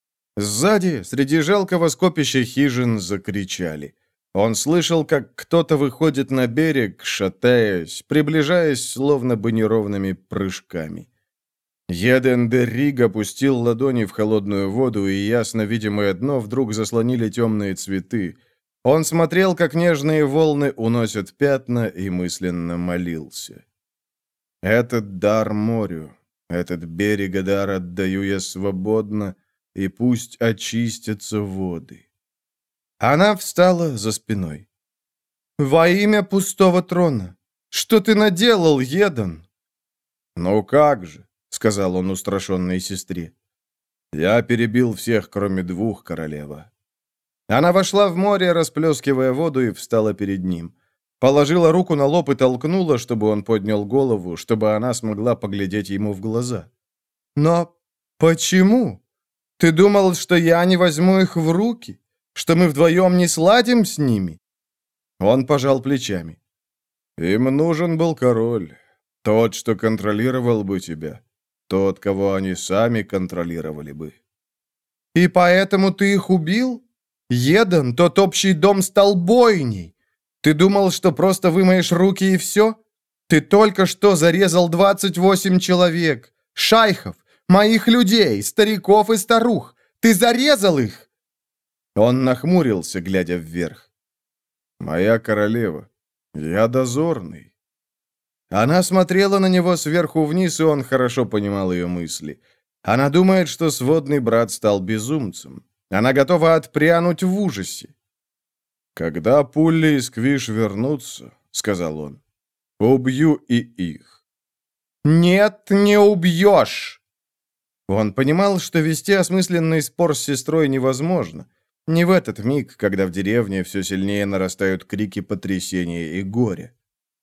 Сзади, среди жалкого скопища хижин, закричали. Он слышал, как кто-то выходит на берег, шатаясь, приближаясь словно бы неровными прыжками. Яден Дерриг опустил ладони в холодную воду, и ясно видимое дно вдруг заслонили темные цветы. Он смотрел, как нежные волны уносят пятна, и мысленно молился. «Этот дар морю, этот берега дар отдаю я свободно, и пусть очистятся воды». Она встала за спиной. «Во имя пустого трона! Что ты наделал, Едан?» «Ну как же», — сказал он устрашенной сестре. «Я перебил всех, кроме двух, королева». Она вошла в море, расплескивая воду, и встала перед ним. Положила руку на лоб и толкнула, чтобы он поднял голову, чтобы она смогла поглядеть ему в глаза. «Но почему? Ты думал, что я не возьму их в руки? Что мы вдвоем не сладим с ними?» Он пожал плечами. «Им нужен был король, тот, что контролировал бы тебя, тот, кого они сами контролировали бы». «И поэтому ты их убил? Едан, тот общий дом стал бойней. Ты думал, что просто вымоешь руки и все? Ты только что зарезал двадцать восемь человек, шайхов, моих людей, стариков и старух. Ты зарезал их!» Он нахмурился, глядя вверх. «Моя королева, я дозорный». Она смотрела на него сверху вниз, и он хорошо понимал ее мысли. Она думает, что сводный брат стал безумцем. Она готова отпрянуть в ужасе. «Когда Пулли и Сквиш вернутся, — сказал он, — убью и их». «Нет, не убьешь!» Он понимал, что вести осмысленный спор с сестрой невозможно. Не в этот миг, когда в деревне все сильнее нарастают крики потрясения и горя.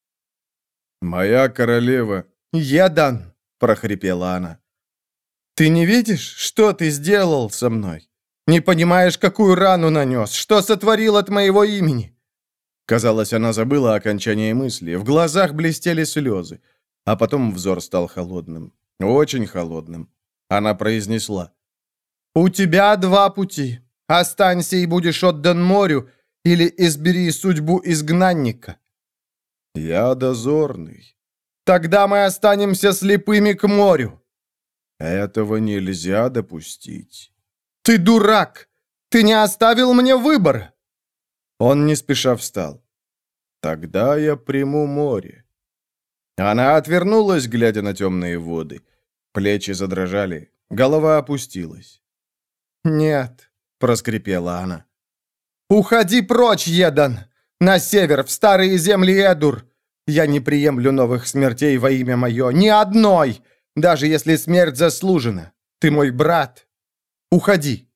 «Моя королева...» «Едан!» — прохрипела она. «Ты не видишь, что ты сделал со мной? Не понимаешь, какую рану нанес? Что сотворил от моего имени?» Казалось, она забыла окончание мысли. В глазах блестели слезы. А потом взор стал холодным. Очень холодным. Она произнесла. «У тебя два пути. Останься и будешь отдан морю, или избери судьбу изгнанника». «Я дозорный». «Тогда мы останемся слепыми к морю». «Этого нельзя допустить». «Ты дурак! Ты не оставил мне выбора!» Он не спеша встал. «Тогда я приму море». Она отвернулась, глядя на темные воды. Плечи задрожали, голова опустилась. «Нет», — проскрипела она. «Уходи прочь, Едан! На север, в старые земли Эдур! Я не приемлю новых смертей во имя мое, ни одной, даже если смерть заслужена. Ты мой брат. Уходи!»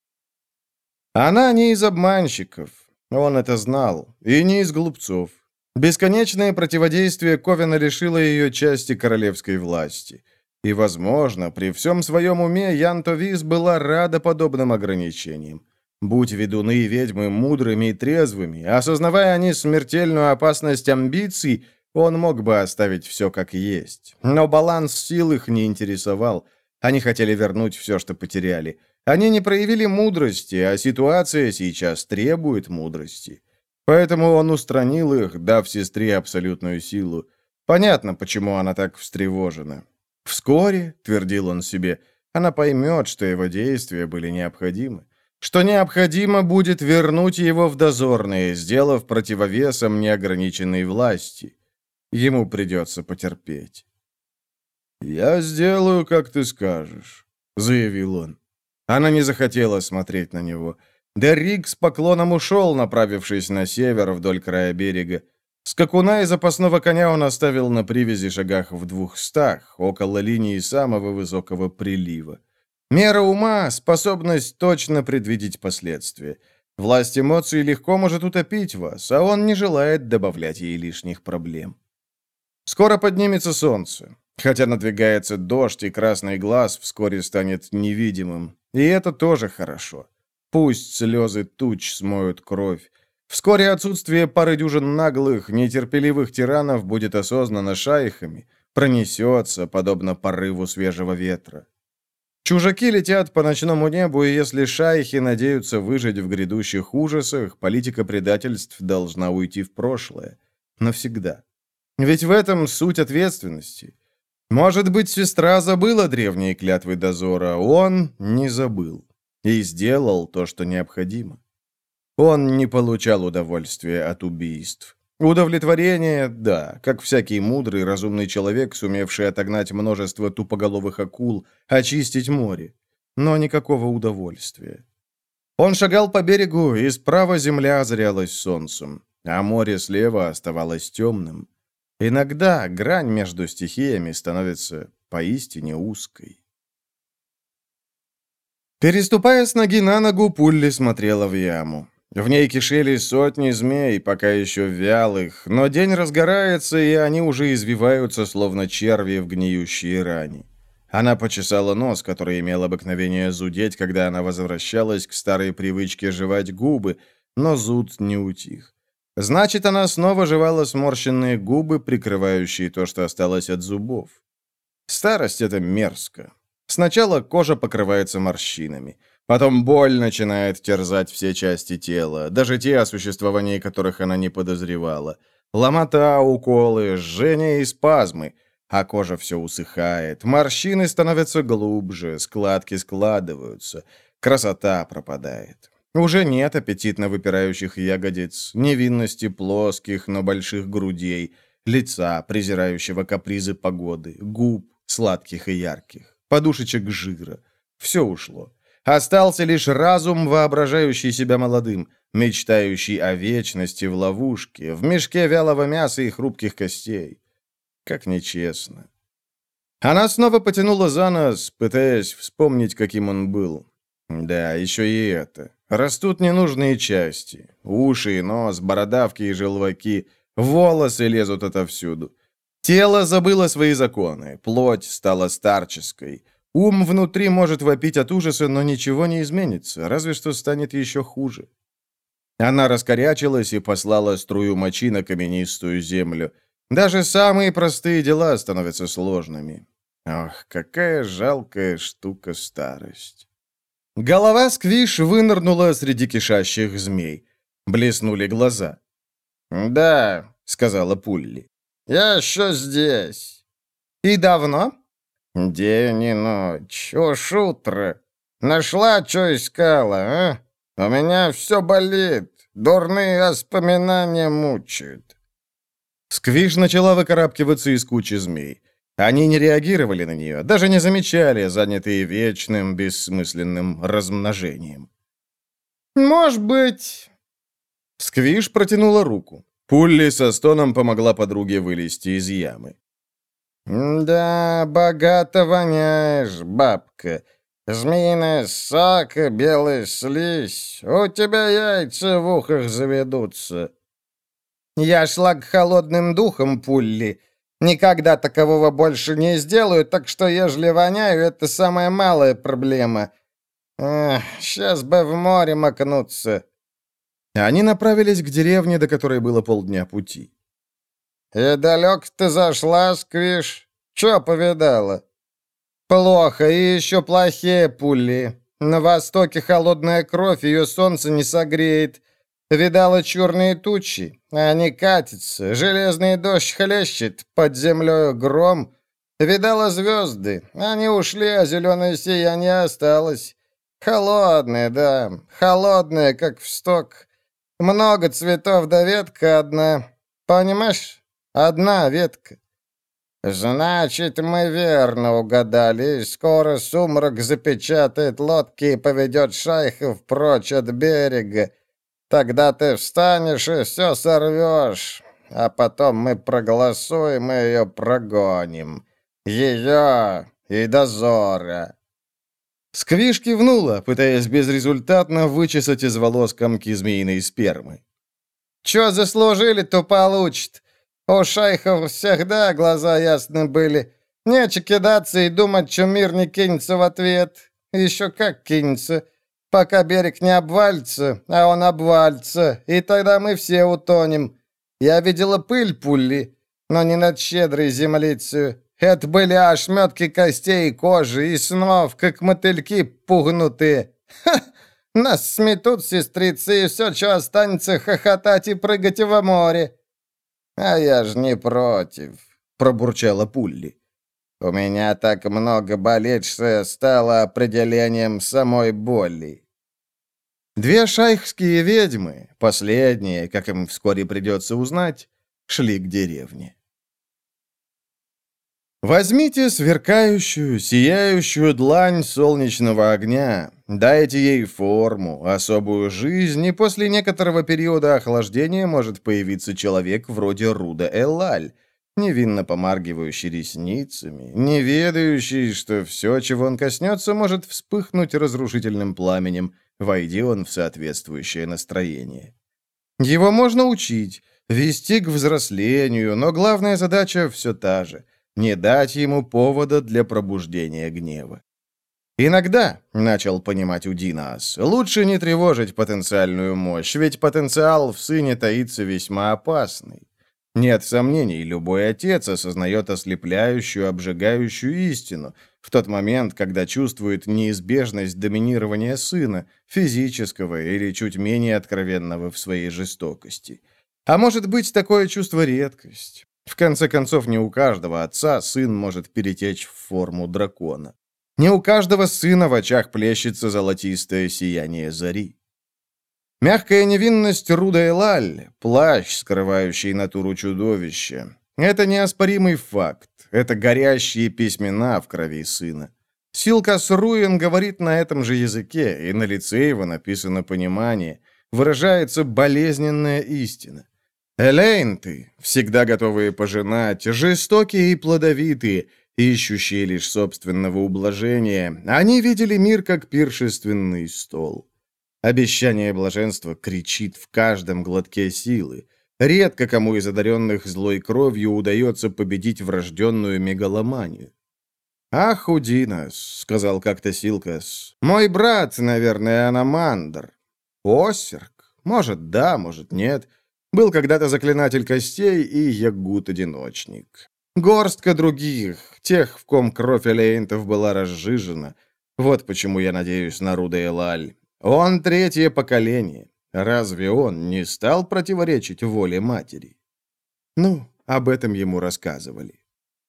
Она не из обманщиков, он это знал, и не из глупцов. Бесконечное противодействие Ковена лишило ее части королевской власти. И, возможно, при всем своем уме Янто Вис была рада подобным ограничениям. Будь ведуны и ведьмы мудрыми и трезвыми, осознавая они смертельную опасность амбиций, он мог бы оставить все как есть. Но баланс сил их не интересовал. Они хотели вернуть все, что потеряли. Они не проявили мудрости, а ситуация сейчас требует мудрости. Поэтому он устранил их, дав сестре абсолютную силу. Понятно, почему она так встревожена. Вскоре, твердил он себе, она поймет, что его действия были необходимы. Что необходимо будет вернуть его в дозорные, сделав противовесом неограниченной власти. Ему придется потерпеть. «Я сделаю, как ты скажешь», — заявил он. Она не захотела смотреть на него. Деррик с поклоном ушел, направившись на север вдоль края берега. Скакуна и запасного коня он оставил на привязи шагах в двухстах, около линии самого высокого прилива. Мера ума — способность точно предвидеть последствия. Власть эмоций легко может утопить вас, а он не желает добавлять ей лишних проблем. Скоро поднимется солнце. Хотя надвигается дождь, и красный глаз вскоре станет невидимым. И это тоже хорошо. Пусть слезы туч смоют кровь. Вскоре отсутствие пары дюжин наглых, нетерпеливых тиранов будет осознано шайхами, пронесется, подобно порыву свежего ветра. Чужаки летят по ночному небу, и если шайхи надеются выжить в грядущих ужасах, политика предательств должна уйти в прошлое. Навсегда. Ведь в этом суть ответственности. Может быть, сестра забыла древние клятвы дозора, он не забыл. И сделал то, что необходимо. Он не получал удовольствия от убийств. Удовлетворение, да, как всякий мудрый, разумный человек, сумевший отогнать множество тупоголовых акул, очистить море. Но никакого удовольствия. Он шагал по берегу, и справа земля озарялась солнцем, а море слева оставалось темным. Иногда грань между стихиями становится поистине узкой. Переступая с ноги на ногу, Пулли смотрела в яму. В ней кишели сотни змей, пока еще вялых, но день разгорается, и они уже извиваются, словно черви в гниющей ране. Она почесала нос, который имел обыкновение зудеть, когда она возвращалась к старой привычке жевать губы, но зуд не утих. Значит, она снова жевала сморщенные губы, прикрывающие то, что осталось от зубов. Старость — это мерзко. Сначала кожа покрывается морщинами. Потом боль начинает терзать все части тела, даже те, о существовании которых она не подозревала. Ломота, уколы, жжение и спазмы. А кожа все усыхает, морщины становятся глубже, складки складываются, красота пропадает. Уже нет аппетитно выпирающих ягодиц, невинности плоских, но больших грудей, лица, презирающего капризы погоды, губ, сладких и ярких, подушечек жира. Все ушло. Остался лишь разум, воображающий себя молодым, мечтающий о вечности в ловушке, в мешке вялого мяса и хрупких костей. Как нечестно. Она снова потянула за нос, пытаясь вспомнить, каким он был. Да, еще и это. Растут ненужные части. Уши и нос, бородавки и желваки. Волосы лезут отовсюду. Тело забыло свои законы. Плоть стала старческой. Ум внутри может вопить от ужаса, но ничего не изменится, разве что станет еще хуже. Она раскорячилась и послала струю мочи на каменистую землю. Даже самые простые дела становятся сложными. Ох, какая жалкая штука старость. Голова Сквиш вынырнула среди кишащих змей. Блеснули глаза. «Да», — сказала Пулли, — «я еще здесь». «И давно?» «День и ночь, уж утро. Нашла, что искала, а? У меня все болит, дурные воспоминания мучают». Сквиш начала выкарабкиваться из кучи змей. Они не реагировали на нее, даже не замечали, занятые вечным, бессмысленным размножением. «Может быть...» Сквиш протянула руку. Пулли со стоном помогла подруге вылезти из ямы. «Да, богато воняешь, бабка. Змеиная сака, белая слизь. У тебя яйца в ухах заведутся». «Я шла к холодным духам, Пулли. Никогда такового больше не сделаю, так что, ежели воняю, это самая малая проблема. Эх, сейчас бы в море макнуться». Они направились к деревне, до которой было полдня пути. «И далеко ты зашла, Сквиш? Че повидала?» «Плохо, и еще плохие, Пулли. На востоке холодная кровь, ее солнце не согреет. Видала черные тучи, они катятся, железный дождь хлещет, под землей гром. Видала звезды, они ушли, а зеленое сияние осталось. Холодное, да, холодное, как в сток. Много цветов, да ветка одна. Понимаешь, одна ветка». «Значит, мы верно угадали. Скоро сумрак запечатает лодки и поведет шайхов прочь от берега. Тогда ты встанешь и все сорвешь, а потом мы проголосуем и ее прогоним. Ее и дозора». Сквиш кивнула, пытаясь безрезультатно вычесать из волос комки змеиной спермы. «Че заслужили, то получит. У шайхов всегда глаза ясны были. Нече кидаться и думать, что мир не кинется в ответ. Еще как кинется. Пока берег не обвалится, а он обвалится, и тогда мы все утонем. Я видела пыль, Пулли, но не над щедрой землицей. Это были ошметки костей и кожи, и снов, как мотыльки пугнутые. Ха! Нас сметут, сестрицы, и все, что останется, хохотать и прыгать во море». «А я ж не против», — пробурчала Пулли. «У меня так много болит, что стало определением самой боли». Две шайхские ведьмы, последние, как им вскоре придется узнать, шли к деревне. Возьмите сверкающую, сияющую длань солнечного огня, дайте ей форму, особую жизнь, и после некоторого периода охлаждения может появиться человек вроде Руда Эллаль. невинно помаргивающий ресницами, не ведающий, что все, чего он коснется, может вспыхнуть разрушительным пламенем, войди он в соответствующее настроение. Его можно учить, вести к взрослению, но главная задача все та же — не дать ему повода для пробуждения гнева. Иногда, начал понимать Удинаас, лучше не тревожить потенциальную мощь, ведь потенциал в сыне таится весьма опасный. Нет сомнений, любой отец осознает ослепляющую, обжигающую истину в тот момент, когда чувствует неизбежность доминирования сына, физического или чуть менее откровенного в своей жестокости. А может быть, такое чувство редкость. В конце концов, не у каждого отца сын может перетечь в форму дракона. Не у каждого сына в очах плещется золотистое сияние зари. Мягкая невинность Руда Элаль, плащ, скрывающий натуру чудовища. Это неоспоримый факт. Это горящие письмена в крови сына. Силкас Руин говорит на этом же языке, и на лице его написано понимание. Выражается болезненная истина. Элейнты, всегда готовые пожинать, жестокие и плодовитые, ищущие лишь собственного ублажения, они видели мир как пиршественный стол. Обещание блаженства кричит в каждом глотке силы. Редко кому из одаренных злой кровью удается победить врожденную мегаломанию. «Ах, Удинас», — сказал как-то Силкас, — «мой брат, наверное, Аномандр. Осерк? Может, да, может, нет. Был когда-то заклинатель костей и ягут-одиночник. Горстка других, тех, в ком кровь элейнтов была разжижена. Вот почему я надеюсь на Руда Элаль. Он третье поколение. Разве он не стал противоречить воле матери?» Ну, об этом ему рассказывали.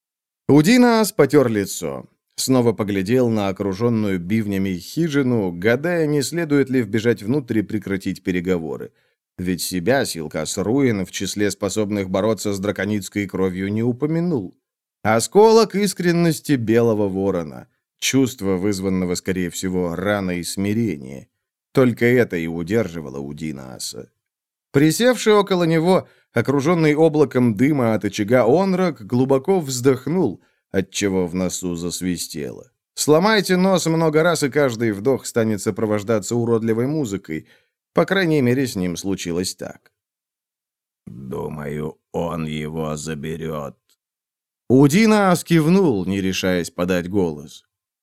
Удинаас потер лицо. Снова поглядел на окруженную бивнями хижину, гадая, не следует ли вбежать внутрь и прекратить переговоры. Ведь себя Силкас Руин в числе способных бороться с драконицкой кровью не упомянул. Осколок искренности белого ворона. Чувство, вызванного, скорее всего, раной смирения. Только это и удерживало Удинааса. Присевший около него, окруженный облаком дыма от очага Онрак, глубоко вздохнул, отчего в носу засвистело. Сломайте нос много раз, и каждый вдох станет сопровождаться уродливой музыкой. По крайней мере, с ним случилось так. «Думаю, он его заберет». Удинаас кивнул, не решаясь подать голос.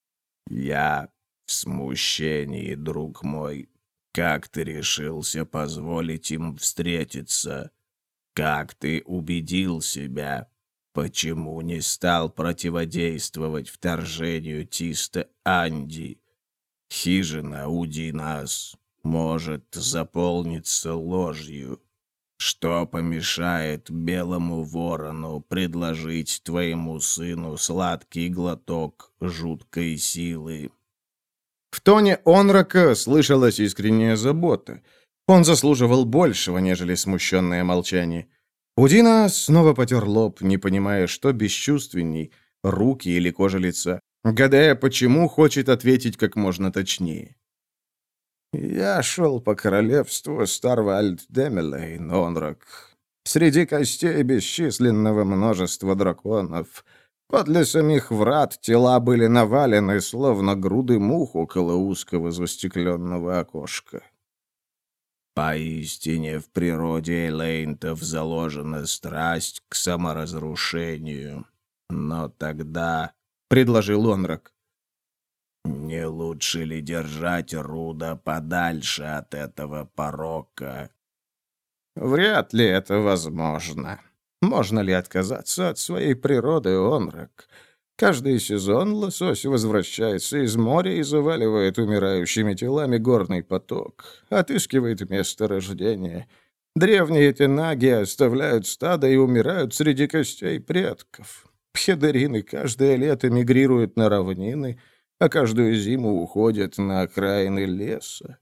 «Я в смущении, друг мой. Как ты решился позволить им встретиться? Как ты убедил себя? Почему не стал противодействовать вторжению Тиста Анди? Хижина Удинаас может заполниться ложью. Что помешает белому ворону предложить твоему сыну сладкий глоток жуткой силы?» В тоне Онрака слышалась искренняя забота. Он заслуживал большего, нежели смущенное молчание. Удина снова потер лоб, не понимая, что бесчувственней, руки или кожа лица, гадая, почему хочет ответить как можно точнее. «Я шел по королевству Старвальд-Демелейн, Онрак. Среди костей бесчисленного множества драконов. Подле самих врат тела были навалены, словно груды мух около узкого застекленного окошка». «Поистине в природе элейнтов заложена страсть к саморазрушению. Но тогда...» — предложил Онрак. «Не лучше ли держать Руда подальше от этого порока?» «Вряд ли это возможно. Можно ли отказаться от своей природы, Онрак? Каждый сезон лосось возвращается из моря и заваливает умирающими телами горный поток, отыскивает место рождения. Древние тенаги оставляют стадо и умирают среди костей предков. Пхедерины каждое лето мигрируют на равнины, а каждую зиму уходят на окраины леса.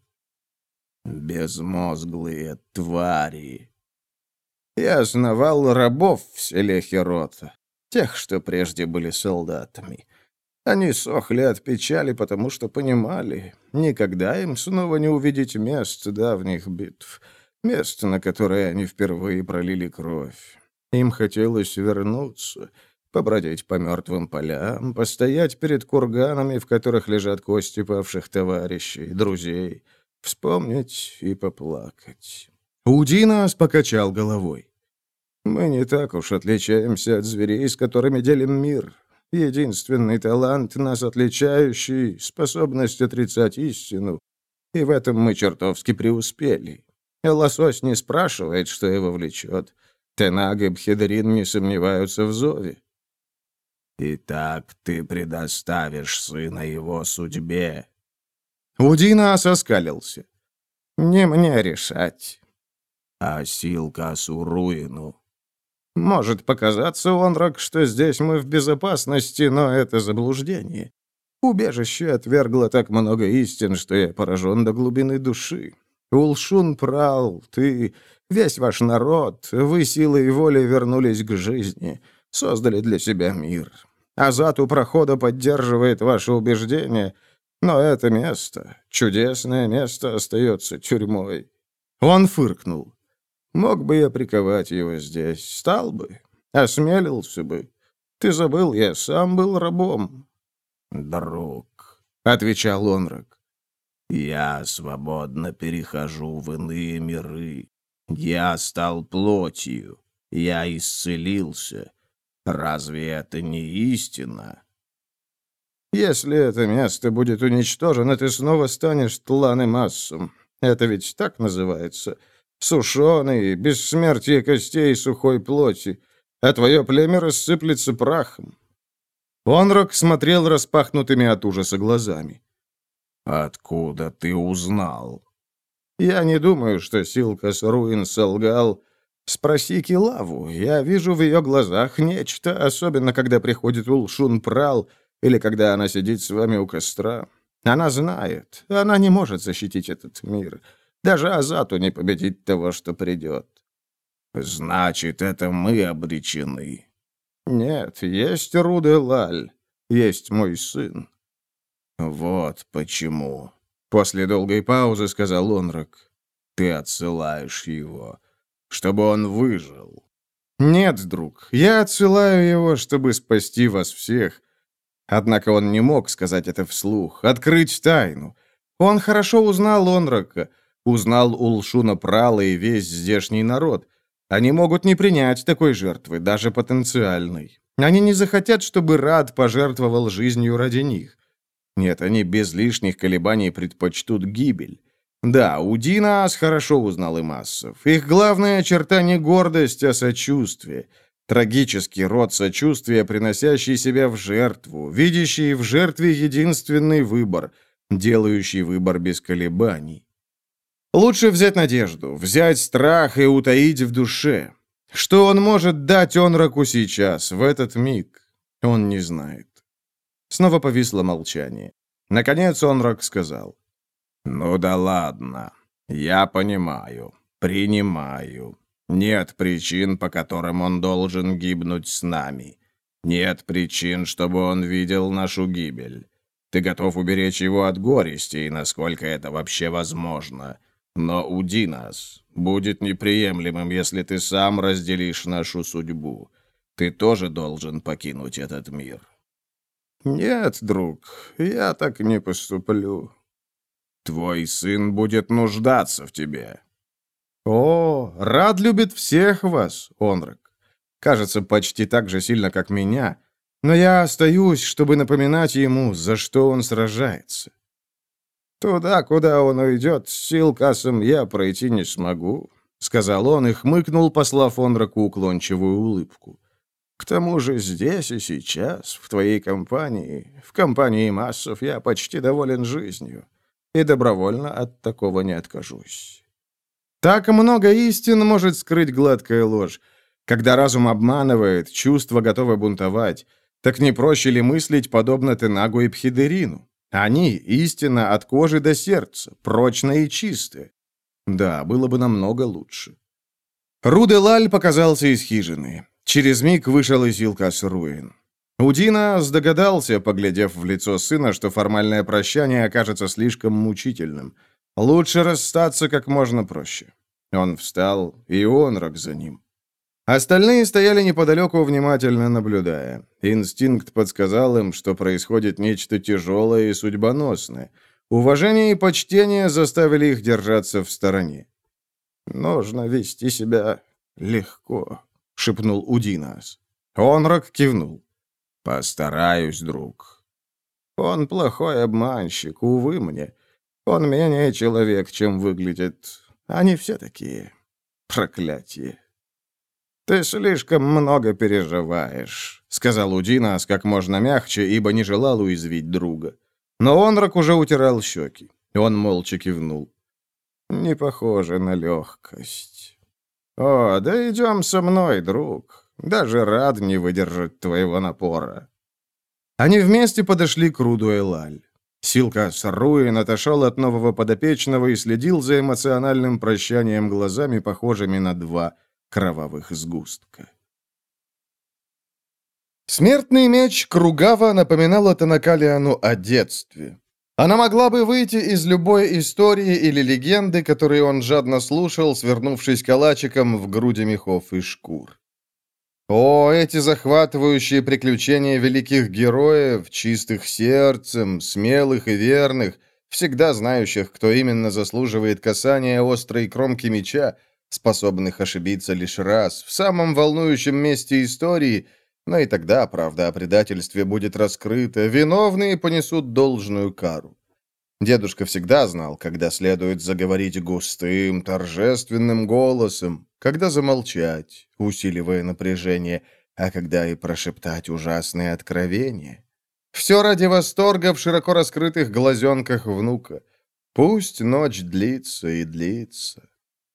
Безмозглые твари. Я основал рабов в селе Херота, тех, что прежде были солдатами. Они сохли от печали, потому что понимали, никогда им снова не увидеть мест давних битв, мест, на которые они впервые пролили кровь. Им хотелось вернуться, побродить по мертвым полям, постоять перед курганами, в которых лежат кости павших товарищей, друзей, вспомнить и поплакать. Удинас покачал головой. Мы не так уж отличаемся от зверей, с которыми делим мир. Единственный талант, нас отличающий, способность отрицать истину. И в этом мы чертовски преуспели. Лосось не спрашивает, что его влечет. Тенаг и Бхедерин не сомневаются в зове. «Итак, ты предоставишь сына его судьбе». Удинас оскалился. «Не мне решать». «А Силкасу Руину?» Может показаться, Онрак, что здесь мы в безопасности, но это заблуждение. Убежище отвергло так много истин, что я поражен до глубины души. Улшун Прал, ты, весь ваш народ, вы силой и волей вернулись к жизни, создали для себя мир. Азат у прохода поддерживает ваше убеждение, но это место, чудесное место, остается тюрьмой». Он фыркнул. Мог бы я приковать его здесь, стал бы, осмелился бы. Ты забыл, я сам был рабом. «Друг», — отвечал Онрак, — «я свободно перехожу в иные миры. Я стал плотью, я исцелился. Разве это не истина?» «Если это место будет уничтожено, ты снова станешь тланым ассом. Это ведь так называется. Сушеный, бессмертие костей и сухой плоти, а твое племя рассыплется прахом». Онрак смотрел распахнутыми от ужаса глазами. «Откуда ты узнал?» «Я не думаю, что Силкас Руин солгал. Спроси Килаву, я вижу в ее глазах нечто, особенно когда приходит Улшун Прал или когда она сидит с вами у костра. Она знает, она не может защитить этот мир». Даже Азату не победить того, что придет. «Значит, это мы обречены». «Нет, есть Руде-Лаль, есть мой сын». «Вот почему», — после долгой паузы сказал Онрак, — «ты отсылаешь его, чтобы он выжил». «Нет, друг, я отсылаю его, чтобы спасти вас всех». Однако он не мог сказать это вслух, открыть тайну. Он хорошо узнал Онрака, узнал Улшуна Прала и весь здешний народ. Они могут не принять такой жертвы, даже потенциальной. Они не захотят, чтобы Рад пожертвовал жизнью ради них. Нет, они без лишних колебаний предпочтут гибель. Да, Удинас хорошо узнал и массов. Их главная черта не гордость, а сочувствие. Трагический род сочувствия, приносящий себя в жертву, видящий в жертве единственный выбор, делающий выбор без колебаний. Лучше взять надежду, взять страх и утаить в душе. Что он может дать Онраку сейчас, в этот миг, он не знает. Снова повисло молчание. Наконец Онрак сказал: «Ну да ладно, я понимаю, принимаю. Нет причин, по которым он должен гибнуть с нами. Нет причин, чтобы он видел нашу гибель. Ты готов уберечь его от горестей, насколько это вообще возможно. Но Удинас будет неприемлемым, если ты сам разделишь нашу судьбу. Ты тоже должен покинуть этот мир». «Нет, друг, я так не поступлю». «Твой сын будет нуждаться в тебе». «О, Рад любит всех вас, Онрак. Кажется, почти так же сильно, как меня. Но я остаюсь, чтобы напоминать ему, за что он сражается». «Туда, куда он уйдет, с Силкасом я пройти не смогу», — сказал он и хмыкнул, послав Онраку уклончивую улыбку. «К тому же здесь и сейчас, в твоей компании, в компании массов, я почти доволен жизнью, и добровольно от такого не откажусь». Так много истин может скрыть гладкая ложь. Когда разум обманывает, чувства готовы бунтовать. Так не проще ли мыслить подобно Тенагу и Бхедерину? Они — истина от кожи до сердца, прочная и чистая. Да, было бы намного лучше. Руде-Лаль показался из хижины. Через миг вышел из Силкас Руин. Удинас догадался, поглядев в лицо сына, что формальное прощание окажется слишком мучительным. Лучше расстаться как можно проще. Он встал, и Онрак за ним. Остальные стояли неподалеку, внимательно наблюдая. Инстинкт подсказал им, что происходит нечто тяжелое и судьбоносное. Уважение и почтение заставили их держаться в стороне. «Нужно вести себя легко», — шепнул Удинас. Онрак кивнул. «Постараюсь, друг». «Он плохой обманщик, увы мне. Он менее человек, чем выглядит. Они все такие. Проклятие». «Ты слишком много переживаешь», — сказал Удинас как можно мягче, ибо не желал уязвить друга. Но Онрак уже утирал щеки. Он молча кивнул. «Не похоже на легкость». «О, да идем со мной, друг. Даже рад не выдержать твоего напора». Они вместе подошли к Руду-Элаль. Силкас Руин отошел от нового подопечного и следил за эмоциональным прощанием глазами, похожими на два кровавых сгустка. Смертный меч Кругава напоминала Танакалиану о детстве. Она могла бы выйти из любой истории или легенды, которые он жадно слушал, свернувшись калачиком в груди мехов и шкур. О, эти захватывающие приключения великих героев, чистых сердцем, смелых и верных, всегда знающих, кто именно заслуживает касания острой кромки меча, способных ошибиться лишь раз, в самом волнующем месте истории, но и тогда правда о предательстве будет раскрыта, виновные понесут должную кару. Дедушка всегда знал, когда следует заговорить густым, торжественным голосом, когда замолчать, усиливая напряжение, а когда и прошептать ужасные откровения. Все ради восторга в широко раскрытых глазенках внука. Пусть ночь длится и длится.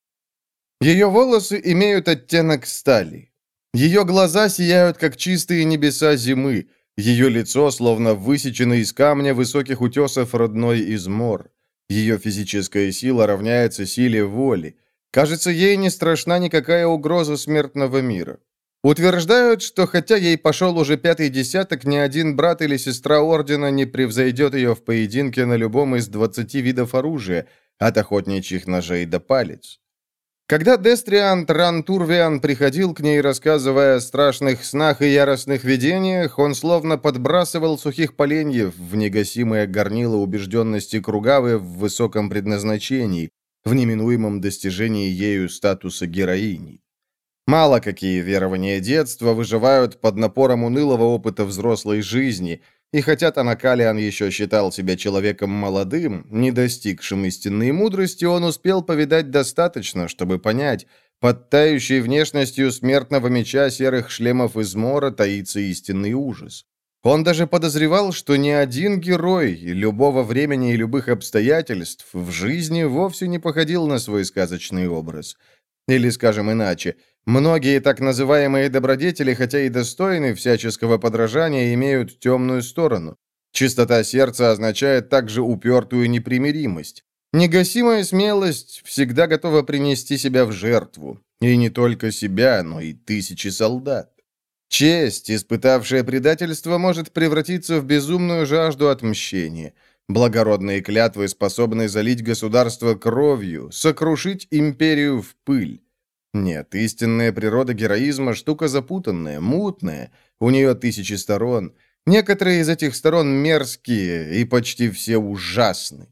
Ее волосы имеют оттенок стали. Ее глаза сияют, как чистые небеса зимы. Ее лицо словно высечено из камня высоких утесов родной Измор. Ее физическая сила равняется силе воли. Кажется, ей не страшна никакая угроза смертного мира. Утверждают, что хотя ей пошел уже пятый десяток, ни один брат или сестра Ордена не превзойдет ее в поединке на любом из двадцати видов оружия, от охотничьих ножей до палец. Когда Дестриан Трантурвиан приходил к ней, рассказывая о страшных снах и яростных видениях, он словно подбрасывал сухих поленьев в негасимое горнило убежденности Кругавы в высоком предназначении, в неминуемом достижении ею статуса героини. Мало какие верования детства выживают под напором унылого опыта взрослой жизни, и хотя Танакалиан еще считал себя человеком молодым, не достигшим истинной мудрости, он успел повидать достаточно, чтобы понять, под тающей внешностью смертного меча серых шлемов Измора таится истинный ужас. Он даже подозревал, что ни один герой любого времени и любых обстоятельств в жизни вовсе не походил на свой сказочный образ. Или, скажем иначе, многие так называемые добродетели, хотя и достойны всяческого подражания, имеют темную сторону. Чистота сердца означает также упертую непримиримость. Негасимая смелость всегда готова принести себя в жертву. И не только себя, но и тысячи солдат. Честь, испытавшая предательство, может превратиться в безумную жажду отмщения. Благородные клятвы способны залить государство кровью, сокрушить империю в пыль. Нет, истинная природа героизма – штука запутанная, мутная, у нее тысячи сторон. Некоторые из этих сторон мерзкие, и почти все ужасны.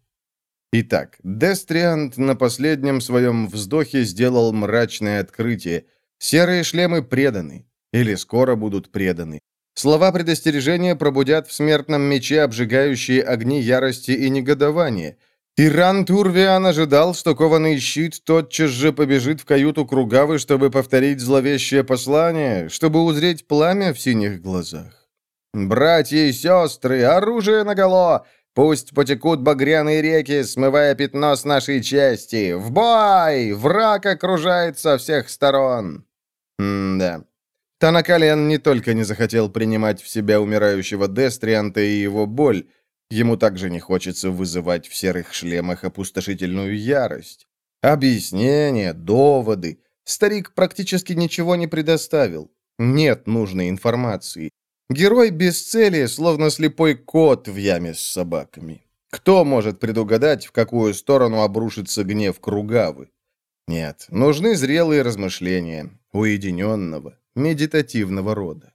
Итак, Дестриант на последнем своем вздохе сделал мрачное открытие. Серые шлемы преданы, или скоро будут преданы. Слова предостережения пробудят в смертном мече обжигающие огни ярости и негодования. Иран Турвиан ожидал, что кованый щит тотчас же побежит в каюту Кругавы, чтобы повторить зловещее послание, чтобы узреть пламя в синих глазах. «Братья и сестры, оружие наголо! Пусть потекут багряные реки, смывая пятно с нашей части! В бой! Враг окружает со всех сторон!» М-да. Танакалиан не только не захотел принимать в себя умирающего Дестрианта и его боль, ему также не хочется вызывать в серых шлемах опустошительную ярость. Объяснения, доводы. Старик практически ничего не предоставил. Нет нужной информации. Герой без цели, словно слепой кот в яме с собаками. Кто может предугадать, в какую сторону обрушится гнев Кругавы? Нет, нужны зрелые размышления. уединенного, медитативного рода.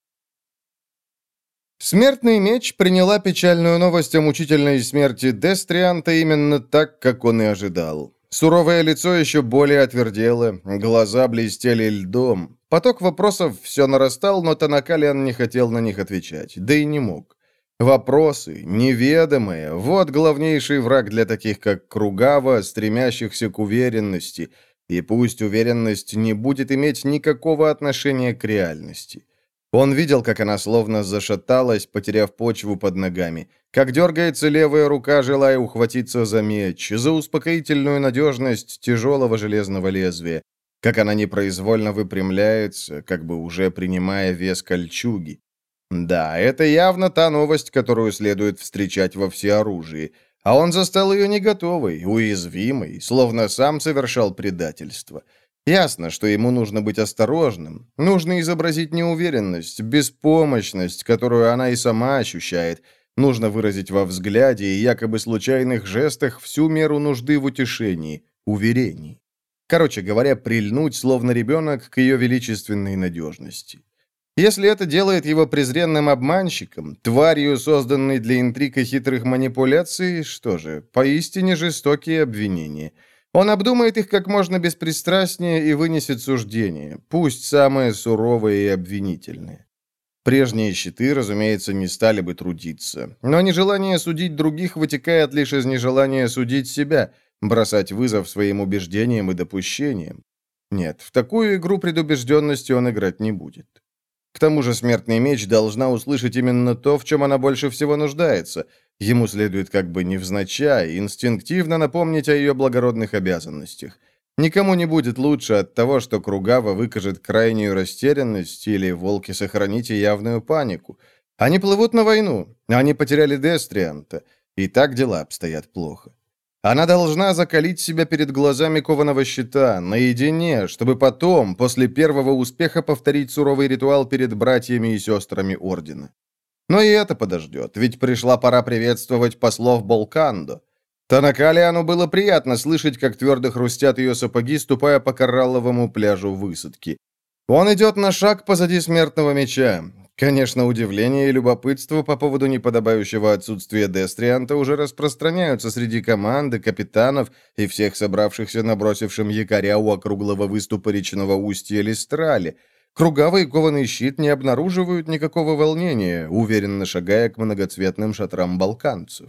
Смертный меч приняла печальную новость о мучительной смерти Дестрианта именно так, как он и ожидал. Суровое лицо еще более отвердело, глаза блестели льдом. Поток вопросов все нарастал, но Танакалиан не хотел на них отвечать, да и не мог. Вопросы, неведомые, вот главнейший враг для таких, как Кругава, стремящихся к уверенности, и пусть уверенность не будет иметь никакого отношения к реальности. Он видел, как она словно зашаталась, потеряв почву под ногами, как дергается левая рука, желая ухватиться за меч, за успокоительную надежность тяжелого железного лезвия, как она непроизвольно выпрямляется, как бы уже принимая вес кольчуги. Да, это явно та новость, которую следует встречать во всеоружии, а он застал ее не готовой, уязвимой, словно сам совершал предательство. Ясно, что ему нужно быть осторожным, нужно изобразить неуверенность, беспомощность, которую она и сама ощущает, нужно выразить во взгляде и якобы случайных жестах всю меру нужды в утешении, уверении. Короче говоря, прильнуть, словно ребенок, к ее величественной надежности. Если это делает его презренным обманщиком, тварью, созданной для интриг и хитрых манипуляций, что же, поистине жестокие обвинения. Он обдумает их как можно беспристрастнее и вынесет суждение, пусть самое суровое и обвинительное. Прежние щиты, разумеется, не стали бы трудиться, но нежелание судить других вытекает лишь из нежелания судить себя, бросать вызов своим убеждениям и допущениям. Нет, в такую игру предубежденности он играть не будет. К тому же смертный меч должна услышать именно то, в чем она больше всего нуждается. Ему следует как бы невзначай, инстинктивно напомнить о ее благородных обязанностях. Никому не будет лучше от того, что Кругава выкажет крайнюю растерянность или волки-сохраните явную панику. Они плывут на войну, они потеряли Дестрианта, и так дела обстоят плохо. Она должна закалить себя перед глазами кованого щита, наедине, чтобы потом, после первого успеха, повторить суровый ритуал перед братьями и сестрами Ордена. Но и это подождет, ведь пришла пора приветствовать послов Болкандо. Танакалиану было приятно слышать, как твердо хрустят ее сапоги, ступая по коралловому пляжу высадки. Он идет на шаг позади смертного меча. Конечно, удивление и любопытство по поводу неподобающего отсутствия Дестрианта уже распространяются среди команды, капитанов и всех собравшихся на бросившем якоря у округлого выступа речного устья Листрали. Кругавый кованый щит не обнаруживают никакого волнения, уверенно шагая к многоцветным шатрам балканцев.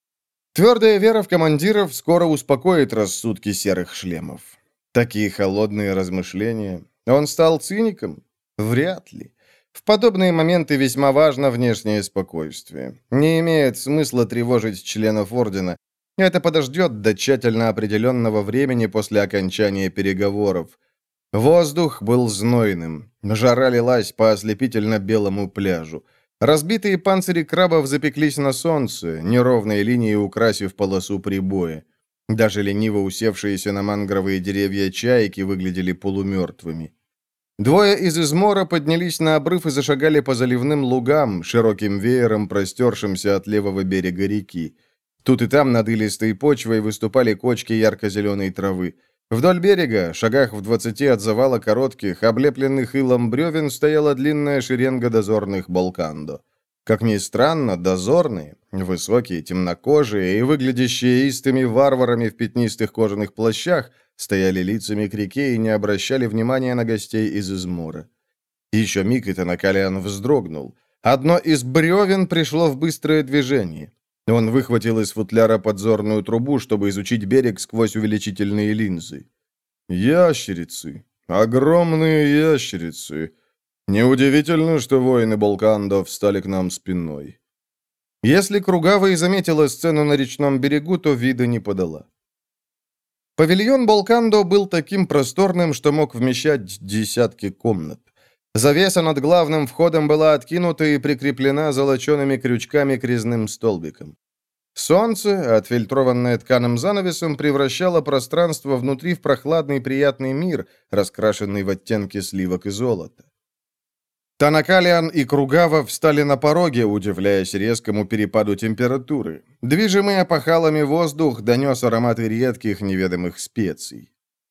Твердая вера в командиров скоро успокоит рассудки серых шлемов. Такие холодные размышления. Он стал циником? Вряд ли. В подобные моменты весьма важно внешнее спокойствие. Не имеет смысла тревожить членов Ордена. Это подождет до тщательно определенного времени после окончания переговоров. Воздух был знойным. Жара лилась по ослепительно-белому пляжу. Разбитые панцири крабов запеклись на солнце, неровной линией украсив полосу прибоя. Даже лениво усевшиеся на мангровые деревья чайки выглядели полумертвыми. Двое из измора поднялись на обрыв и зашагали по заливным лугам, широким веером простершимся от левого берега реки. Тут и там над илистой почвой выступали кочки ярко-зеленой травы. Вдоль берега, шагах в двадцати от завала коротких, облепленных илом бревен, стояла длинная шеренга дозорных Болкандо. Как ни странно, дозорные, высокие, темнокожие и выглядящие истыми варварами в пятнистых кожаных плащах, стояли лицами к реке и не обращали внимания на гостей из измора. Еще миг, и Танакалиан вздрогнул. Одно из бревен пришло в быстрое движение. Он выхватил из футляра подзорную трубу, чтобы изучить берег сквозь увеличительные линзы. Ящерицы. Огромные ящерицы. Неудивительно, что воины Болкандо встали к нам спиной. Если Кругава и заметила сцену на речном берегу, то вида не подала. Павильон Болкандо был таким просторным, что мог вмещать десятки комнат. Завеса над главным входом была откинута и прикреплена золочеными крючками к резным столбикам. Солнце, отфильтрованное тканым занавесом, превращало пространство внутри в прохладный приятный мир, раскрашенный в оттенки сливок и золота. Танакалиан и Кругава встали на пороге, удивляясь резкому перепаду температуры. Движимый опахалами воздух донес ароматы редких неведомых специй.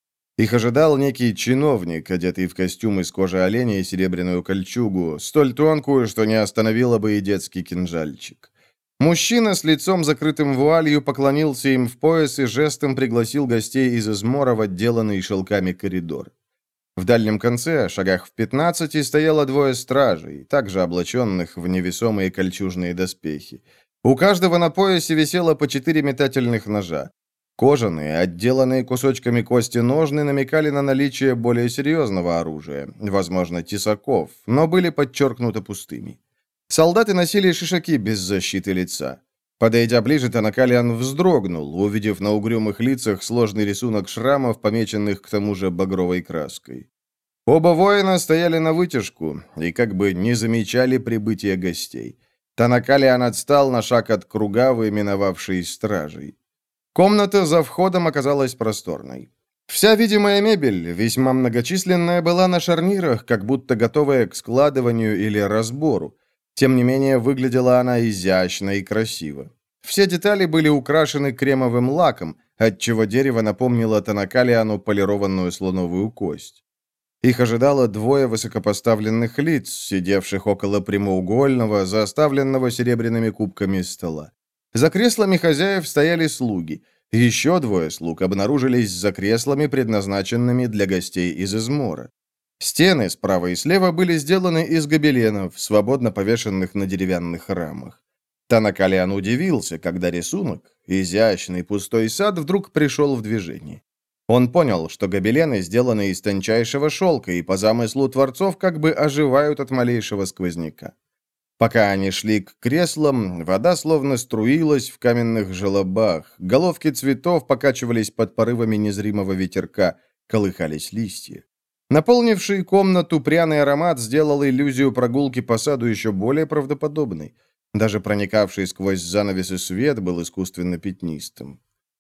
Их ожидал некий чиновник, одетый в костюм из кожи оленя и серебряную кольчугу, столь тонкую, что не остановила бы и детский кинжальчик. Мужчина с лицом закрытым вуалью поклонился им в пояс и жестом пригласил гостей из измора в отделанный шелками коридор. В дальнем конце, шагах в пятнадцати, стояло двое стражей, также облаченных в невесомые кольчужные доспехи. У каждого на поясе висело по четыре метательных ножа. Кожаные, отделанные кусочками кости ножны намекали на наличие более серьезного оружия, возможно, тесаков, но были подчеркнуто пустыми. Солдаты носили шишаки без защиты лица. Подойдя ближе, Танакалиан вздрогнул, увидев на угрюмых лицах сложный рисунок шрамов, помеченных к тому же багровой краской. Оба воина стояли навытяжку и как бы не замечали прибытия гостей. Танакалиан отстал на шаг от Кругавы, миновавшей стражей. Комната за входом оказалась просторной. Вся видимая мебель, весьма многочисленная, была на шарнирах, как будто готовая к складыванию или разбору. Тем не менее, выглядела она изящно и красиво. Все детали были украшены кремовым лаком, отчего дерево напомнило Танакалиану полированную слоновую кость. Их ожидало двое высокопоставленных лиц, сидевших около прямоугольного, заставленного серебряными кубками стола. За креслами хозяев стояли слуги. Еще двое слуг обнаружились за креслами, предназначенными для гостей из измора. Стены справа и слева были сделаны из гобеленов, свободно повешенных на деревянных рамах. Танакалиан удивился, когда рисунок, изящный пустой сад, вдруг пришел в движение. Он понял, что гобелены сделаны из тончайшего шелка и по замыслу творцов как бы оживают от малейшего сквозняка. Пока они шли к креслам, вода словно струилась в каменных желобах, головки цветов покачивались под порывами незримого ветерка, колыхались листья. Наполнивший комнату пряный аромат сделал иллюзию прогулки по саду еще более правдоподобной. Даже проникавший сквозь занавесы свет был искусственно пятнистым.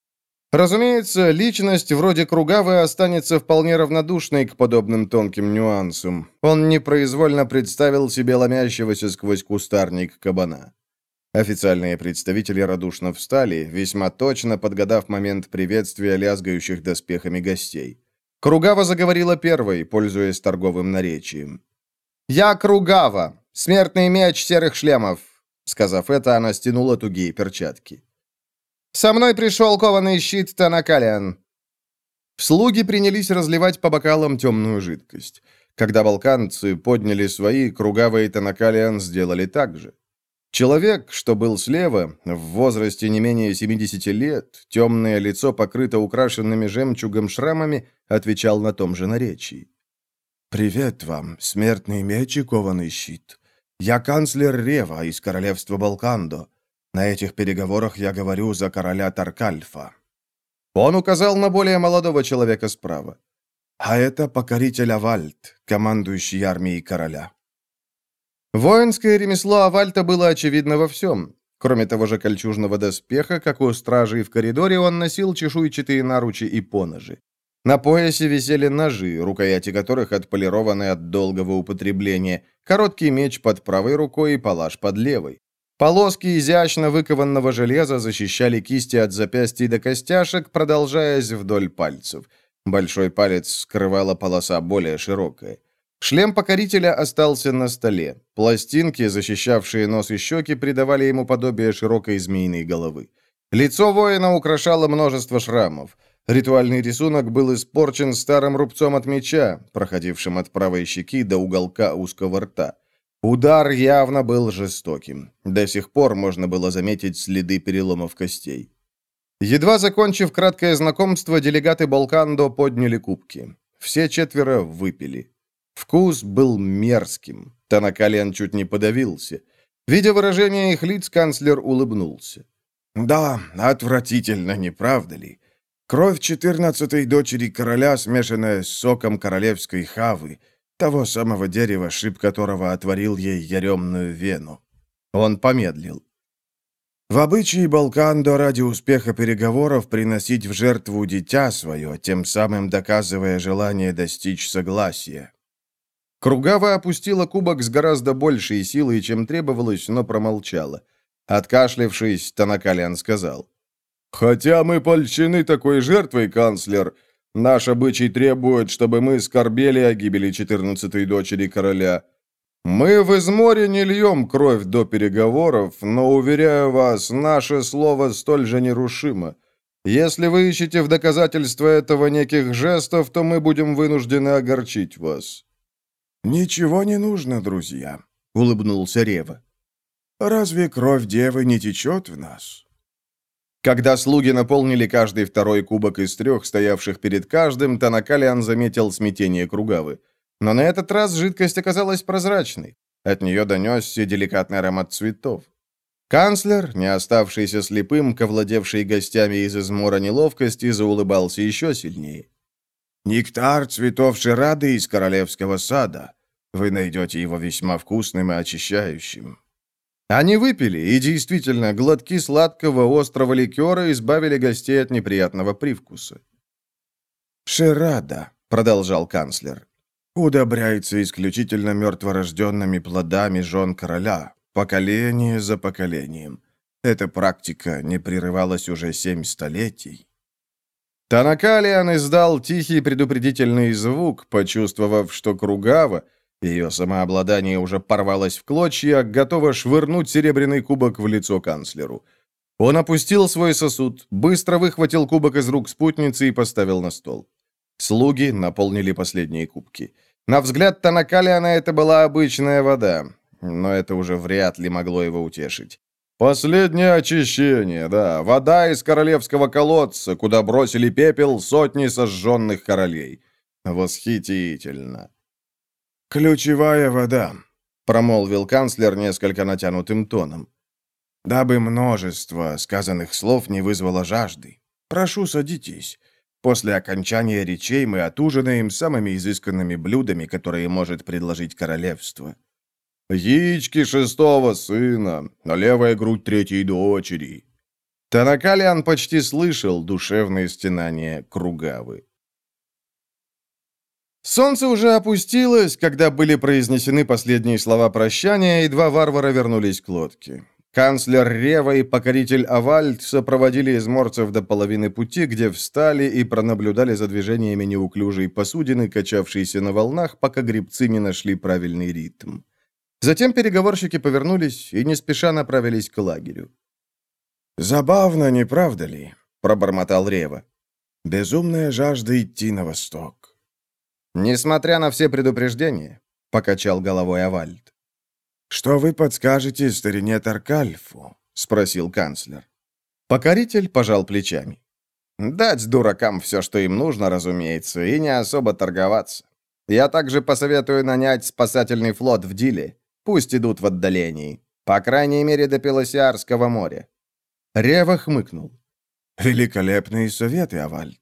Разумеется, личность вроде Кругавы останется вполне равнодушной к подобным тонким нюансам. Он непроизвольно представил себе ломящегося сквозь кустарник кабана. Официальные представители радушно встали, весьма точно подгадав момент приветствия лязгающих доспехами гостей. Кругава заговорила первой, пользуясь торговым наречием. «Я Кругава, смертный меч серых шлемов!» Сказав это, она стянула тугие перчатки. «Со мной пришел кованый щит Танакалиан». Слуги принялись разливать по бокалам темную жидкость. Когда балканцы подняли свои, Кругава и Танакалиан сделали так же. Человек, что был слева, в возрасте не менее семидесяти лет, темное лицо покрыто украшенными жемчугом шрамами, отвечал на том же наречии. «Привет вам, смертный меч и кованый щит. Я канцлер Рева из королевства Балкандо. На этих переговорах я говорю за короля Таркальфа». Он указал на более молодого человека справа. «А это покоритель Авальт, командующий армией короля». Воинское ремесло Авальта было очевидно во всем. Кроме того же кольчужного доспеха, как у стражей в коридоре, он носил чешуйчатые наручи и поножи. На поясе висели ножи, рукояти которых отполированы от долгого употребления, короткий меч под правой рукой и палаш под левой. Полоски изящно выкованного железа защищали кисти от запястий до костяшек, продолжаясь вдоль пальцев. Большой палец скрывала полоса более широкая. Шлем покорителя остался на столе. Пластинки, защищавшие нос и щеки, придавали ему подобие широкой змеиной головы. Лицо воина украшало множество шрамов. Ритуальный рисунок был испорчен старым рубцом от меча, проходившим от правой щеки до уголка узкого рта. Удар явно был жестоким. До сих пор можно было заметить следы переломов костей. Едва закончив краткое знакомство, делегаты Балкандо подняли кубки. Все четверо выпили. Вкус был мерзким. Танакалиан чуть не подавился. Видя выражение их лиц, канцлер улыбнулся. «Да, отвратительно, не правда ли? Кровь четырнадцатой дочери короля, смешанная с соком королевской хавы, того самого дерева, шип которого отворил ей яремную вену». Он помедлил. «В обычае Балкандо ради успеха переговоров приносить в жертву дитя свое, тем самым доказывая желание достичь согласия». Кругава опустила кубок с гораздо большей силой, чем требовалось, но промолчала. Откашлявшись, Танакалиан сказал. «Хотя мы польщены такой жертвой, канцлер, Наш обычай требует, чтобы мы скорбели о гибели четырнадцатой дочери короля. Мы в Изморе не льем кровь до переговоров, но, уверяю вас, наше слово столь же нерушимо. Если вы ищете в доказательство этого неких жестов, то мы будем вынуждены огорчить вас». «Ничего не нужно, друзья», — улыбнулся Рева. «Разве кровь девы не течет в нас?» Когда слуги наполнили каждый второй кубок из трех, стоявших перед каждым, Танакалиан заметил смятение Кругавы. Но на этот раз жидкость оказалась прозрачной. От нее донесся деликатный аромат цветов. Канцлер, не оставшийся слепым, к овладевшей гостями из Измора неловкости, заулыбался еще сильнее. «Нектар цветов ширады из королевского сада. Вы найдете его весьма вкусным и очищающим». Они выпили, и действительно, глотки сладкого острого ликера избавили гостей от неприятного привкуса. «Ширада», — продолжал канцлер, — «удобряется исключительно мертворожденными плодами жен короля, поколение за поколением. Эта практика не прерывалась уже семь столетий». Танакалиан издал тихий предупредительный звук, почувствовав, что Кругава, ее самообладание уже порвалось в клочья, готова швырнуть серебряный кубок в лицо канцлеру. Он опустил свой сосуд, быстро выхватил кубок из рук спутницы и поставил на стол. Слуги наполнили последние кубки. На взгляд Танакалиана это была обычная вода, но это уже вряд ли могло его утешить. Последнее очищение, да, вода из королевского колодца, куда бросили пепел сотни сожженных королей. Восхитительно. «Ключевая вода», — промолвил канцлер несколько натянутым тоном, «дабы множество сказанных слов не вызвало жажды. Прошу, садитесь. После окончания речей мы отужинаем самыми изысканными блюдами, которые может предложить королевство». «Яички шестого сына, а левая грудь третьей дочери». Танакалиан почти слышал душевные стенания Кругавы. Солнце уже опустилось, когда были произнесены последние слова прощания, и два варвара вернулись к лодке. Канцлер Рева и покоритель Авальд сопроводили изморцев до половины пути, где встали и пронаблюдали за движениями неуклюжей посудины, качавшейся на волнах, пока гребцы не нашли правильный ритм. Затем переговорщики повернулись и не спеша направились к лагерю. «Забавно, не правда ли?» — пробормотал Рева. «Безумная жажда идти на восток». «Несмотря на все предупреждения», — покачал головой Авальд. «Что вы подскажете старине Таркальфу?» — спросил канцлер. Покоритель пожал плечами. «Дать дуракам все, что им нужно, разумеется, и не особо торговаться. Я также посоветую нанять спасательный флот в Диле. Пусть идут в отдалении. По крайней мере, до Пелосиарского моря». Рева хмыкнул. «Великолепные советы, Авальд».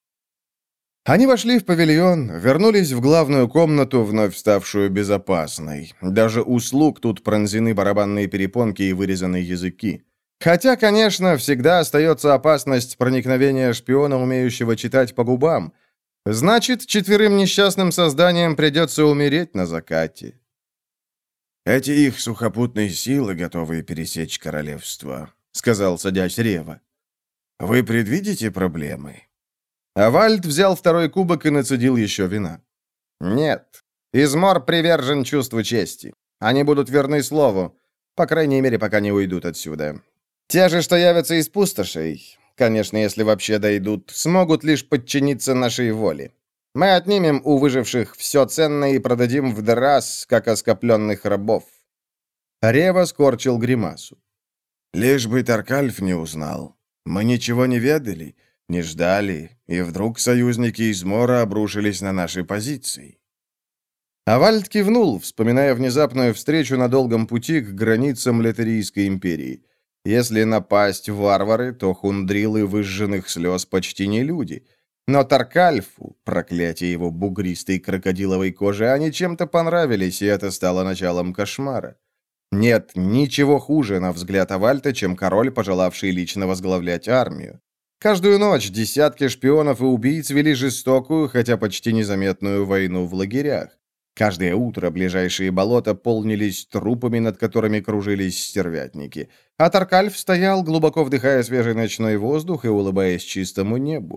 Они вошли в павильон, вернулись в главную комнату, вновь ставшую безопасной. Даже у слуг тут пронзены барабанные перепонки и вырезаны языки. Хотя, конечно, всегда остается опасность проникновения шпиона, умеющего читать по губам. Значит, четверым несчастным созданиям придется умереть на закате. «Эти их сухопутные силы, готовые пересечь королевство», — сказал, садясь Рева. «Вы предвидите проблемы?» Авальд взял второй кубок и нацедил еще вина. «Нет. Измор привержен чувству чести. Они будут верны слову, по крайней мере, пока не уйдут отсюда. Те же, что явятся из пустошей, конечно, если вообще дойдут, смогут лишь подчиниться нашей воле. Мы отнимем у выживших все ценное и продадим в Драс, как оскопленных рабов». Рева скорчил гримасу. «Лишь бы Таркальф не узнал. Мы ничего не ведали, не ждали, и вдруг союзники Измора обрушились на наши позиции». Авальд кивнул, вспоминая внезапную встречу на долгом пути к границам Летерийской империи. Если напасть варвары, то хундрилы выжженных слез почти не люди. Но Таркальфу, проклятие его бугристой крокодиловой кожи, они чем-то понравились, и это стало началом кошмара. Нет ничего хуже, на взгляд Авальта, чем король, пожелавший лично возглавлять армию. Каждую ночь десятки шпионов и убийц вели жестокую, хотя почти незаметную войну в лагерях. Каждое утро ближайшие болота полнились трупами, над которыми кружились стервятники. А Таркальф стоял, глубоко вдыхая свежий ночной воздух и улыбаясь чистому небу.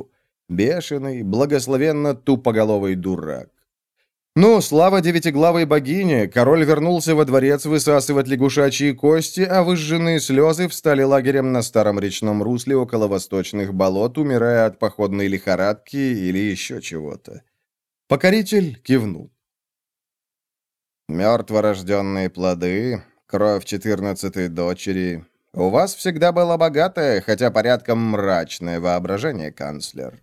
Бешеный, благословенно тупоголовый дурак. Ну, слава девятиглавой богине, король вернулся во дворец высасывать лягушачьи кости, а выжженные слезы встали лагерем на старом речном русле около восточных болот, умирая от походной лихорадки или еще чего-то. Покоритель кивнул. Мертворожденные плоды, кровь четырнадцатой дочери. У вас всегда было богатое, хотя порядком мрачное воображение, канцлер.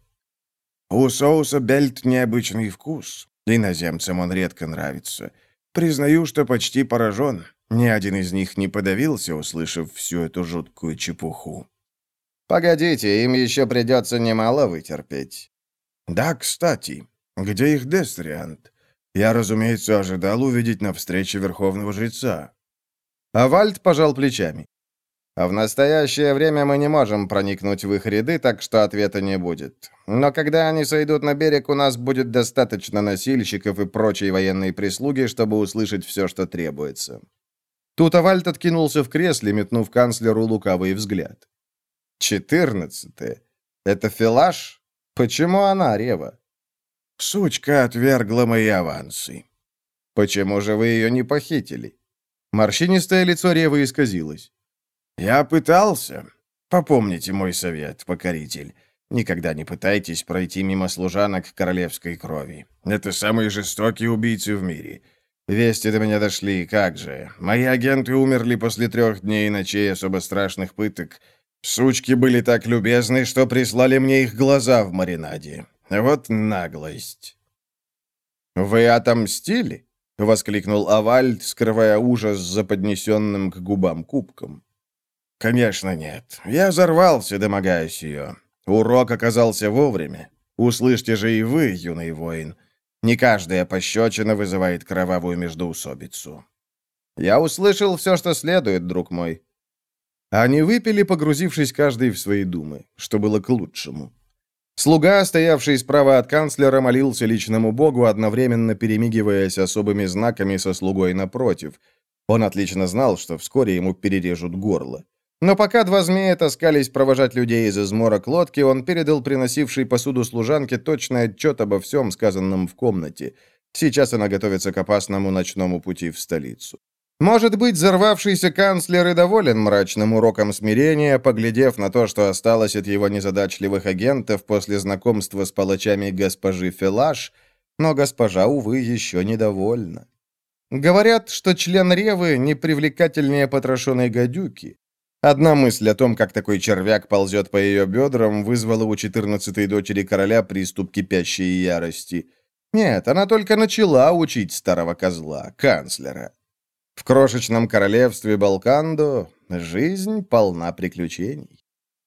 У соуса бельт необычный вкус. Иноземцам он редко нравится. Признаю, что почти поражен. Ни один из них не подавился, услышав всю эту жуткую чепуху. Погодите, им еще придется немало вытерпеть. Да, кстати, где их Дестриант? Я, разумеется, ожидал увидеть на встрече Верховного Жреца. А Вальд пожал плечами. А в настоящее время мы не можем проникнуть в их ряды, так что ответа не будет. Но когда они сойдут на берег, у нас будет достаточно носильщиков и прочей военной прислуги, чтобы услышать все, что требуется. Тут Авальд откинулся в кресле, метнув канцлеру лукавый взгляд. Четырнадцатое. Это Филаш? Почему она, Рева? Сучка отвергла мои авансы. Почему же вы ее не похитили? Морщинистое лицо Ревы исказилось. Я пытался. Попомните мой совет, покоритель. Никогда не пытайтесь пройти мимо служанок королевской крови. Это самые жестокие убийцы в мире. Вести до меня дошли, как же. Мои агенты умерли после трех дней и ночей особо страшных пыток. Сучки были так любезны, что прислали мне их глаза в маринаде. Вот наглость. «Вы отомстили?» — воскликнул Авальд, скрывая ужас за поднесенным к губам кубком. «Конечно нет. Я взорвался, домогаясь ее. Урок оказался вовремя. Услышьте же и вы, юный воин. Не каждая пощечина вызывает кровавую междоусобицу». «Я услышал все, что следует, друг мой». Они выпили, погрузившись каждый в свои думы, что было к лучшему. Слуга, стоявший справа от канцлера, молился личному богу, одновременно перемигиваясь особыми знаками со слугой напротив. Он отлично знал, что вскоре ему перережут горло. Но пока два змея таскались провожать людей из изморок лодки, он передал приносившей посуду служанке точный отчет обо всем, сказанном в комнате. Сейчас она готовится к опасному ночному пути в столицу. Может быть, взорвавшийся канцлер и доволен мрачным уроком смирения, поглядев на то, что осталось от его незадачливых агентов после знакомства с палачами госпожи Филаш, но госпожа, увы, еще недовольна. Говорят, что член Ревы непривлекательнее потрошенной гадюки. Одна мысль о том, как такой червяк ползет по ее бедрам, вызвала у четырнадцатой дочери короля приступ кипящей ярости. Нет, она только начала учить старого козла, канцлера. В крошечном королевстве Балкандо жизнь полна приключений.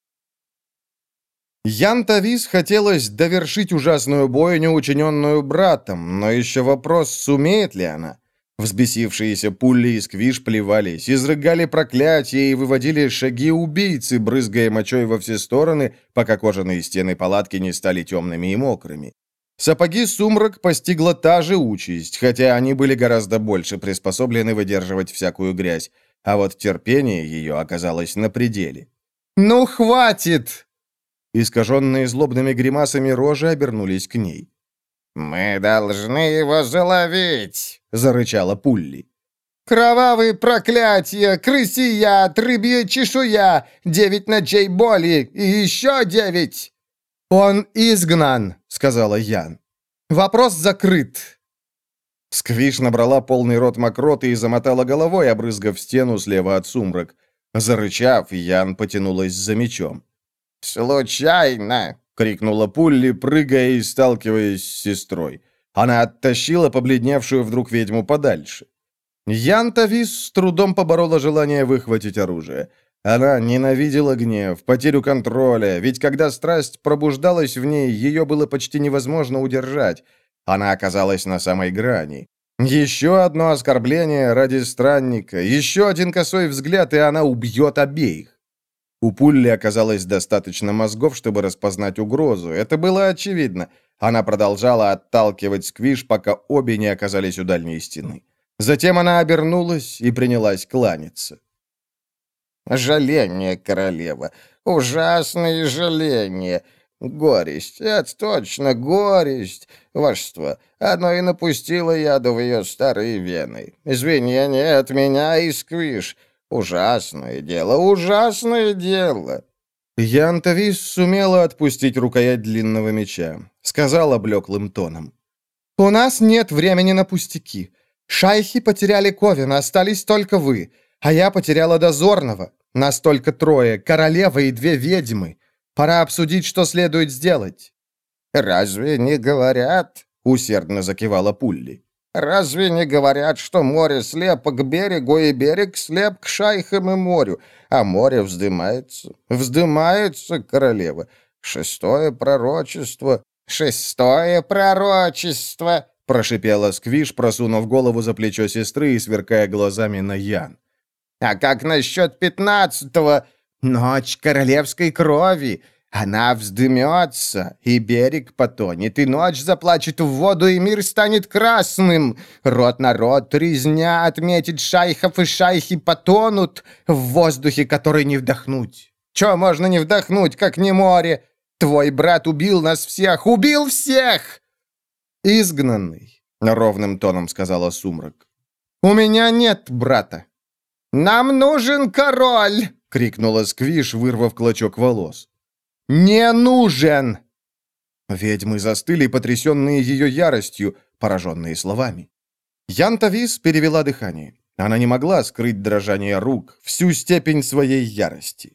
Ян Тавис хотелось довершить ужасную бойню, учиненную братом, но еще вопрос, сумеет ли она. Взбесившиеся пули и сквиш плевались, изрыгали проклятия и выводили шаги убийцы, брызгая мочой во все стороны, пока кожаные стены палатки не стали темными и мокрыми. Сапоги Сумрак постигла та же участь, хотя они были гораздо больше приспособлены выдерживать всякую грязь, а вот терпение ее оказалось на пределе. «Ну, хватит!» Искаженные злобными гримасами рожи обернулись к ней. «Мы должны его заловить!» — зарычала Пулли. «Кровавые проклятия, крысия, рыбья чешуя, девять ночей боли и еще девять!» «Он изгнан», — сказала Ян. «Вопрос закрыт». Сквиш набрала полный рот мокроты и замотала головой, обрызгав стену слева от Сумрак. Зарычав, Ян потянулась за мечом. «Случайно!» — крикнула Пулли, прыгая и сталкиваясь с сестрой. Она оттащила побледневшую вдруг ведьму подальше. Ян Тавис с трудом поборола желание выхватить оружие. Она ненавидела гнев, потерю контроля, ведь когда страсть пробуждалась в ней, ее было почти невозможно удержать. Она оказалась на самой грани. Еще одно оскорбление ради странника, еще один косой взгляд, и она убьет обеих. У Пулли оказалось достаточно мозгов, чтобы распознать угрозу. Это было очевидно. Она продолжала отталкивать Сквиш, пока обе не оказались у дальней стены. Затем она обернулась и принялась кланяться. «Жаление, королева, ужасное жаление. Горесть, это точно горесть. Вашество, оно и напустило яду в ее старые вены. Извинения от меня и сквиш. Ужасное дело, ужасное дело». Янтавис сумела отпустить рукоять длинного меча. Сказала блеклым тоном. «У нас нет времени на пустяки. Шайхи потеряли Ковина, остались только вы. А я потеряла Дозорного. Нас только трое, королева и две ведьмы. Пора обсудить, что следует сделать». «Разве не говорят?» — усердно закивала Пулли. «Разве не говорят, что море слепо к берегу, и берег слеп к шайхам и морю, а море вздымается? Вздымается, королева. Шестое пророчество». «Шестое пророчество!» — прошипела Сквиш, просунув голову за плечо сестры и сверкая глазами на Ян. «А как насчет пятнадцатого? Ночь королевской крови. Она вздымется, и берег потонет, и ночь заплачет в воду, и мир станет красным. Род на род, резня отметит шайхов, и шайхи потонут в воздухе, который не вдохнуть. Че можно не вдохнуть, как не море? Твой брат убил нас всех, убил всех!» «Изгнанный», — ровным тоном сказала Сумрак. «У меня нет брата». «Нам нужен король!» — крикнула Сквиш, вырвав клочок волос. «Не нужен!» Ведьмы застыли, потрясенные ее яростью, пораженные словами. Янтавис перевела дыхание. Она не могла скрыть дрожание рук, всю степень своей ярости.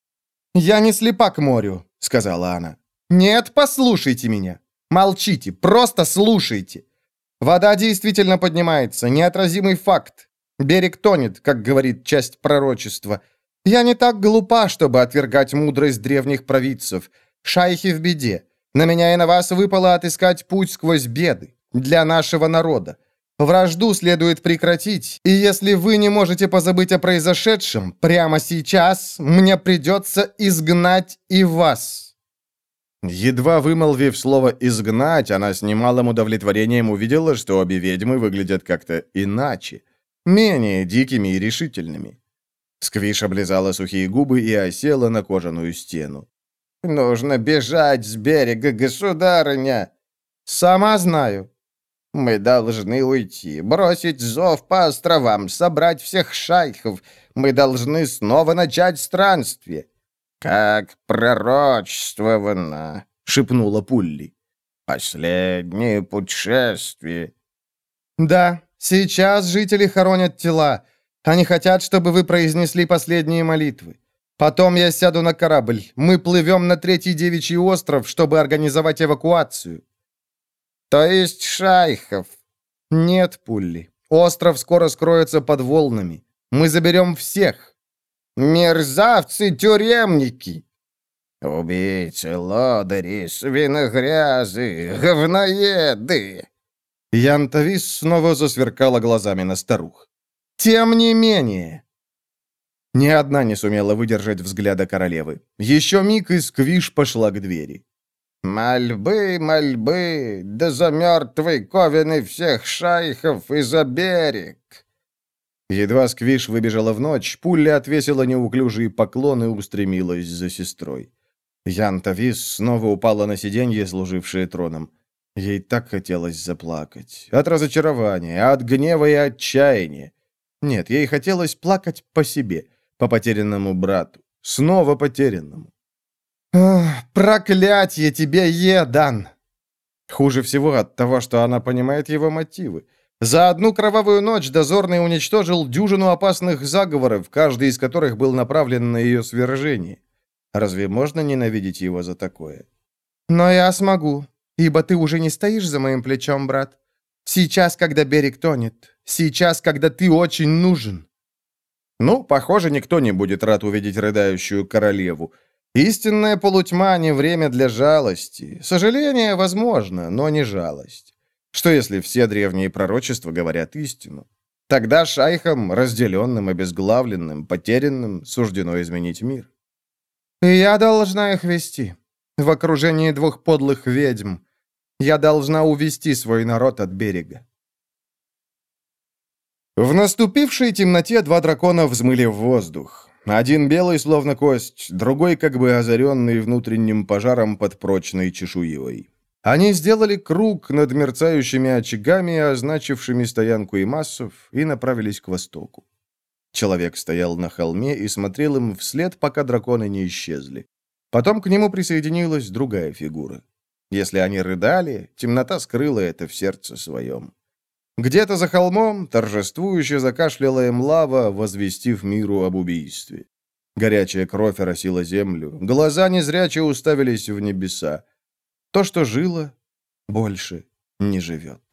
«Я не слепа к морю», — сказала она. «Нет, послушайте меня. Молчите, просто слушайте. Вода действительно поднимается, неотразимый факт. Берег тонет, как говорит часть пророчества. Я не так глупа, чтобы отвергать мудрость древних провидцев. Шайхи в беде. На меня и на вас выпало отыскать путь сквозь беды. Для нашего народа. Вражду следует прекратить, и если вы не можете позабыть о произошедшем, прямо сейчас мне придется изгнать и вас». Едва вымолвив слово «изгнать», она с немалым удовлетворением увидела, что обе ведьмы выглядят как-то иначе, менее дикими и решительными. Сквиш облизала сухие губы и осела на кожаную стену. «Нужно бежать с берега, государыня!» «Сама знаю». «Мы должны уйти, бросить зов по островам, собрать всех шайхов. Мы должны снова начать странствие». «Как пророчествовано», — шепнула Пулли. «Последнее путешествие». «Да, сейчас жители хоронят тела. Они хотят, чтобы вы произнесли последние молитвы. Потом я сяду на корабль. Мы плывем на Третий Девичий остров, чтобы организовать эвакуацию». «То есть шайхов?» «Нет, Пулли. Остров скоро скроется под волнами. Мы заберем всех». «Мерзавцы-тюремники!» «Убийцы, лодыри, свиногрязы, говноеды!» Янтавис снова засверкала глазами на старух. «Тем не менее...» Ни одна не сумела выдержать взгляда королевы. Еще миг, и Сквиш пошла к двери. «Мольбы, мольбы, да за мертвый ковен всех шайхов и за берег!» Едва Сквиш выбежала в ночь, Пулля отвесила неуклюжие поклоны и устремилась за сестрой. Янтавис снова упала на сиденье, служившее троном. Ей так хотелось заплакать. От разочарования, от гнева и отчаяния. Нет, ей хотелось плакать по себе, по потерянному брату. Снова потерянному. «Ах, проклятье тебе, Едан!» Хуже всего от того, что она понимает его мотивы. За одну кровавую ночь Дозорный уничтожил дюжину опасных заговоров, каждый из которых был направлен на ее свержение. Разве можно ненавидеть его за такое? «Но я смогу, ибо ты уже не стоишь за моим плечом, брат. Сейчас, когда берег тонет. Сейчас, когда ты очень нужен». Ну, похоже, никто не будет рад увидеть рыдающую королеву. Истинная полутьма не время для жалости. Сожаление возможно, но не жалость. Что если все древние пророчества говорят истину? Тогда шайхам, разделенным, обезглавленным, потерянным, суждено изменить мир. И я должна их вести. В окружении двух подлых ведьм. Я должна увести свой народ от берега. В наступившей темноте два дракона взмыли в воздух. Один белый, словно кость, другой как бы озаренный внутренним пожаром под прочной чешуей. Они сделали круг над мерцающими очагами, означившими стоянку имассов, и направились к востоку. Человек стоял на холме и смотрел им вслед, пока драконы не исчезли. Потом к нему присоединилась другая фигура. Если они рыдали, темнота скрыла это в сердце своем. Где-то за холмом торжествующе закашляла им лава, возвестив миру об убийстве. Горячая кровь оросила землю, глаза незряче уставились в небеса. То, что жило, больше не живет.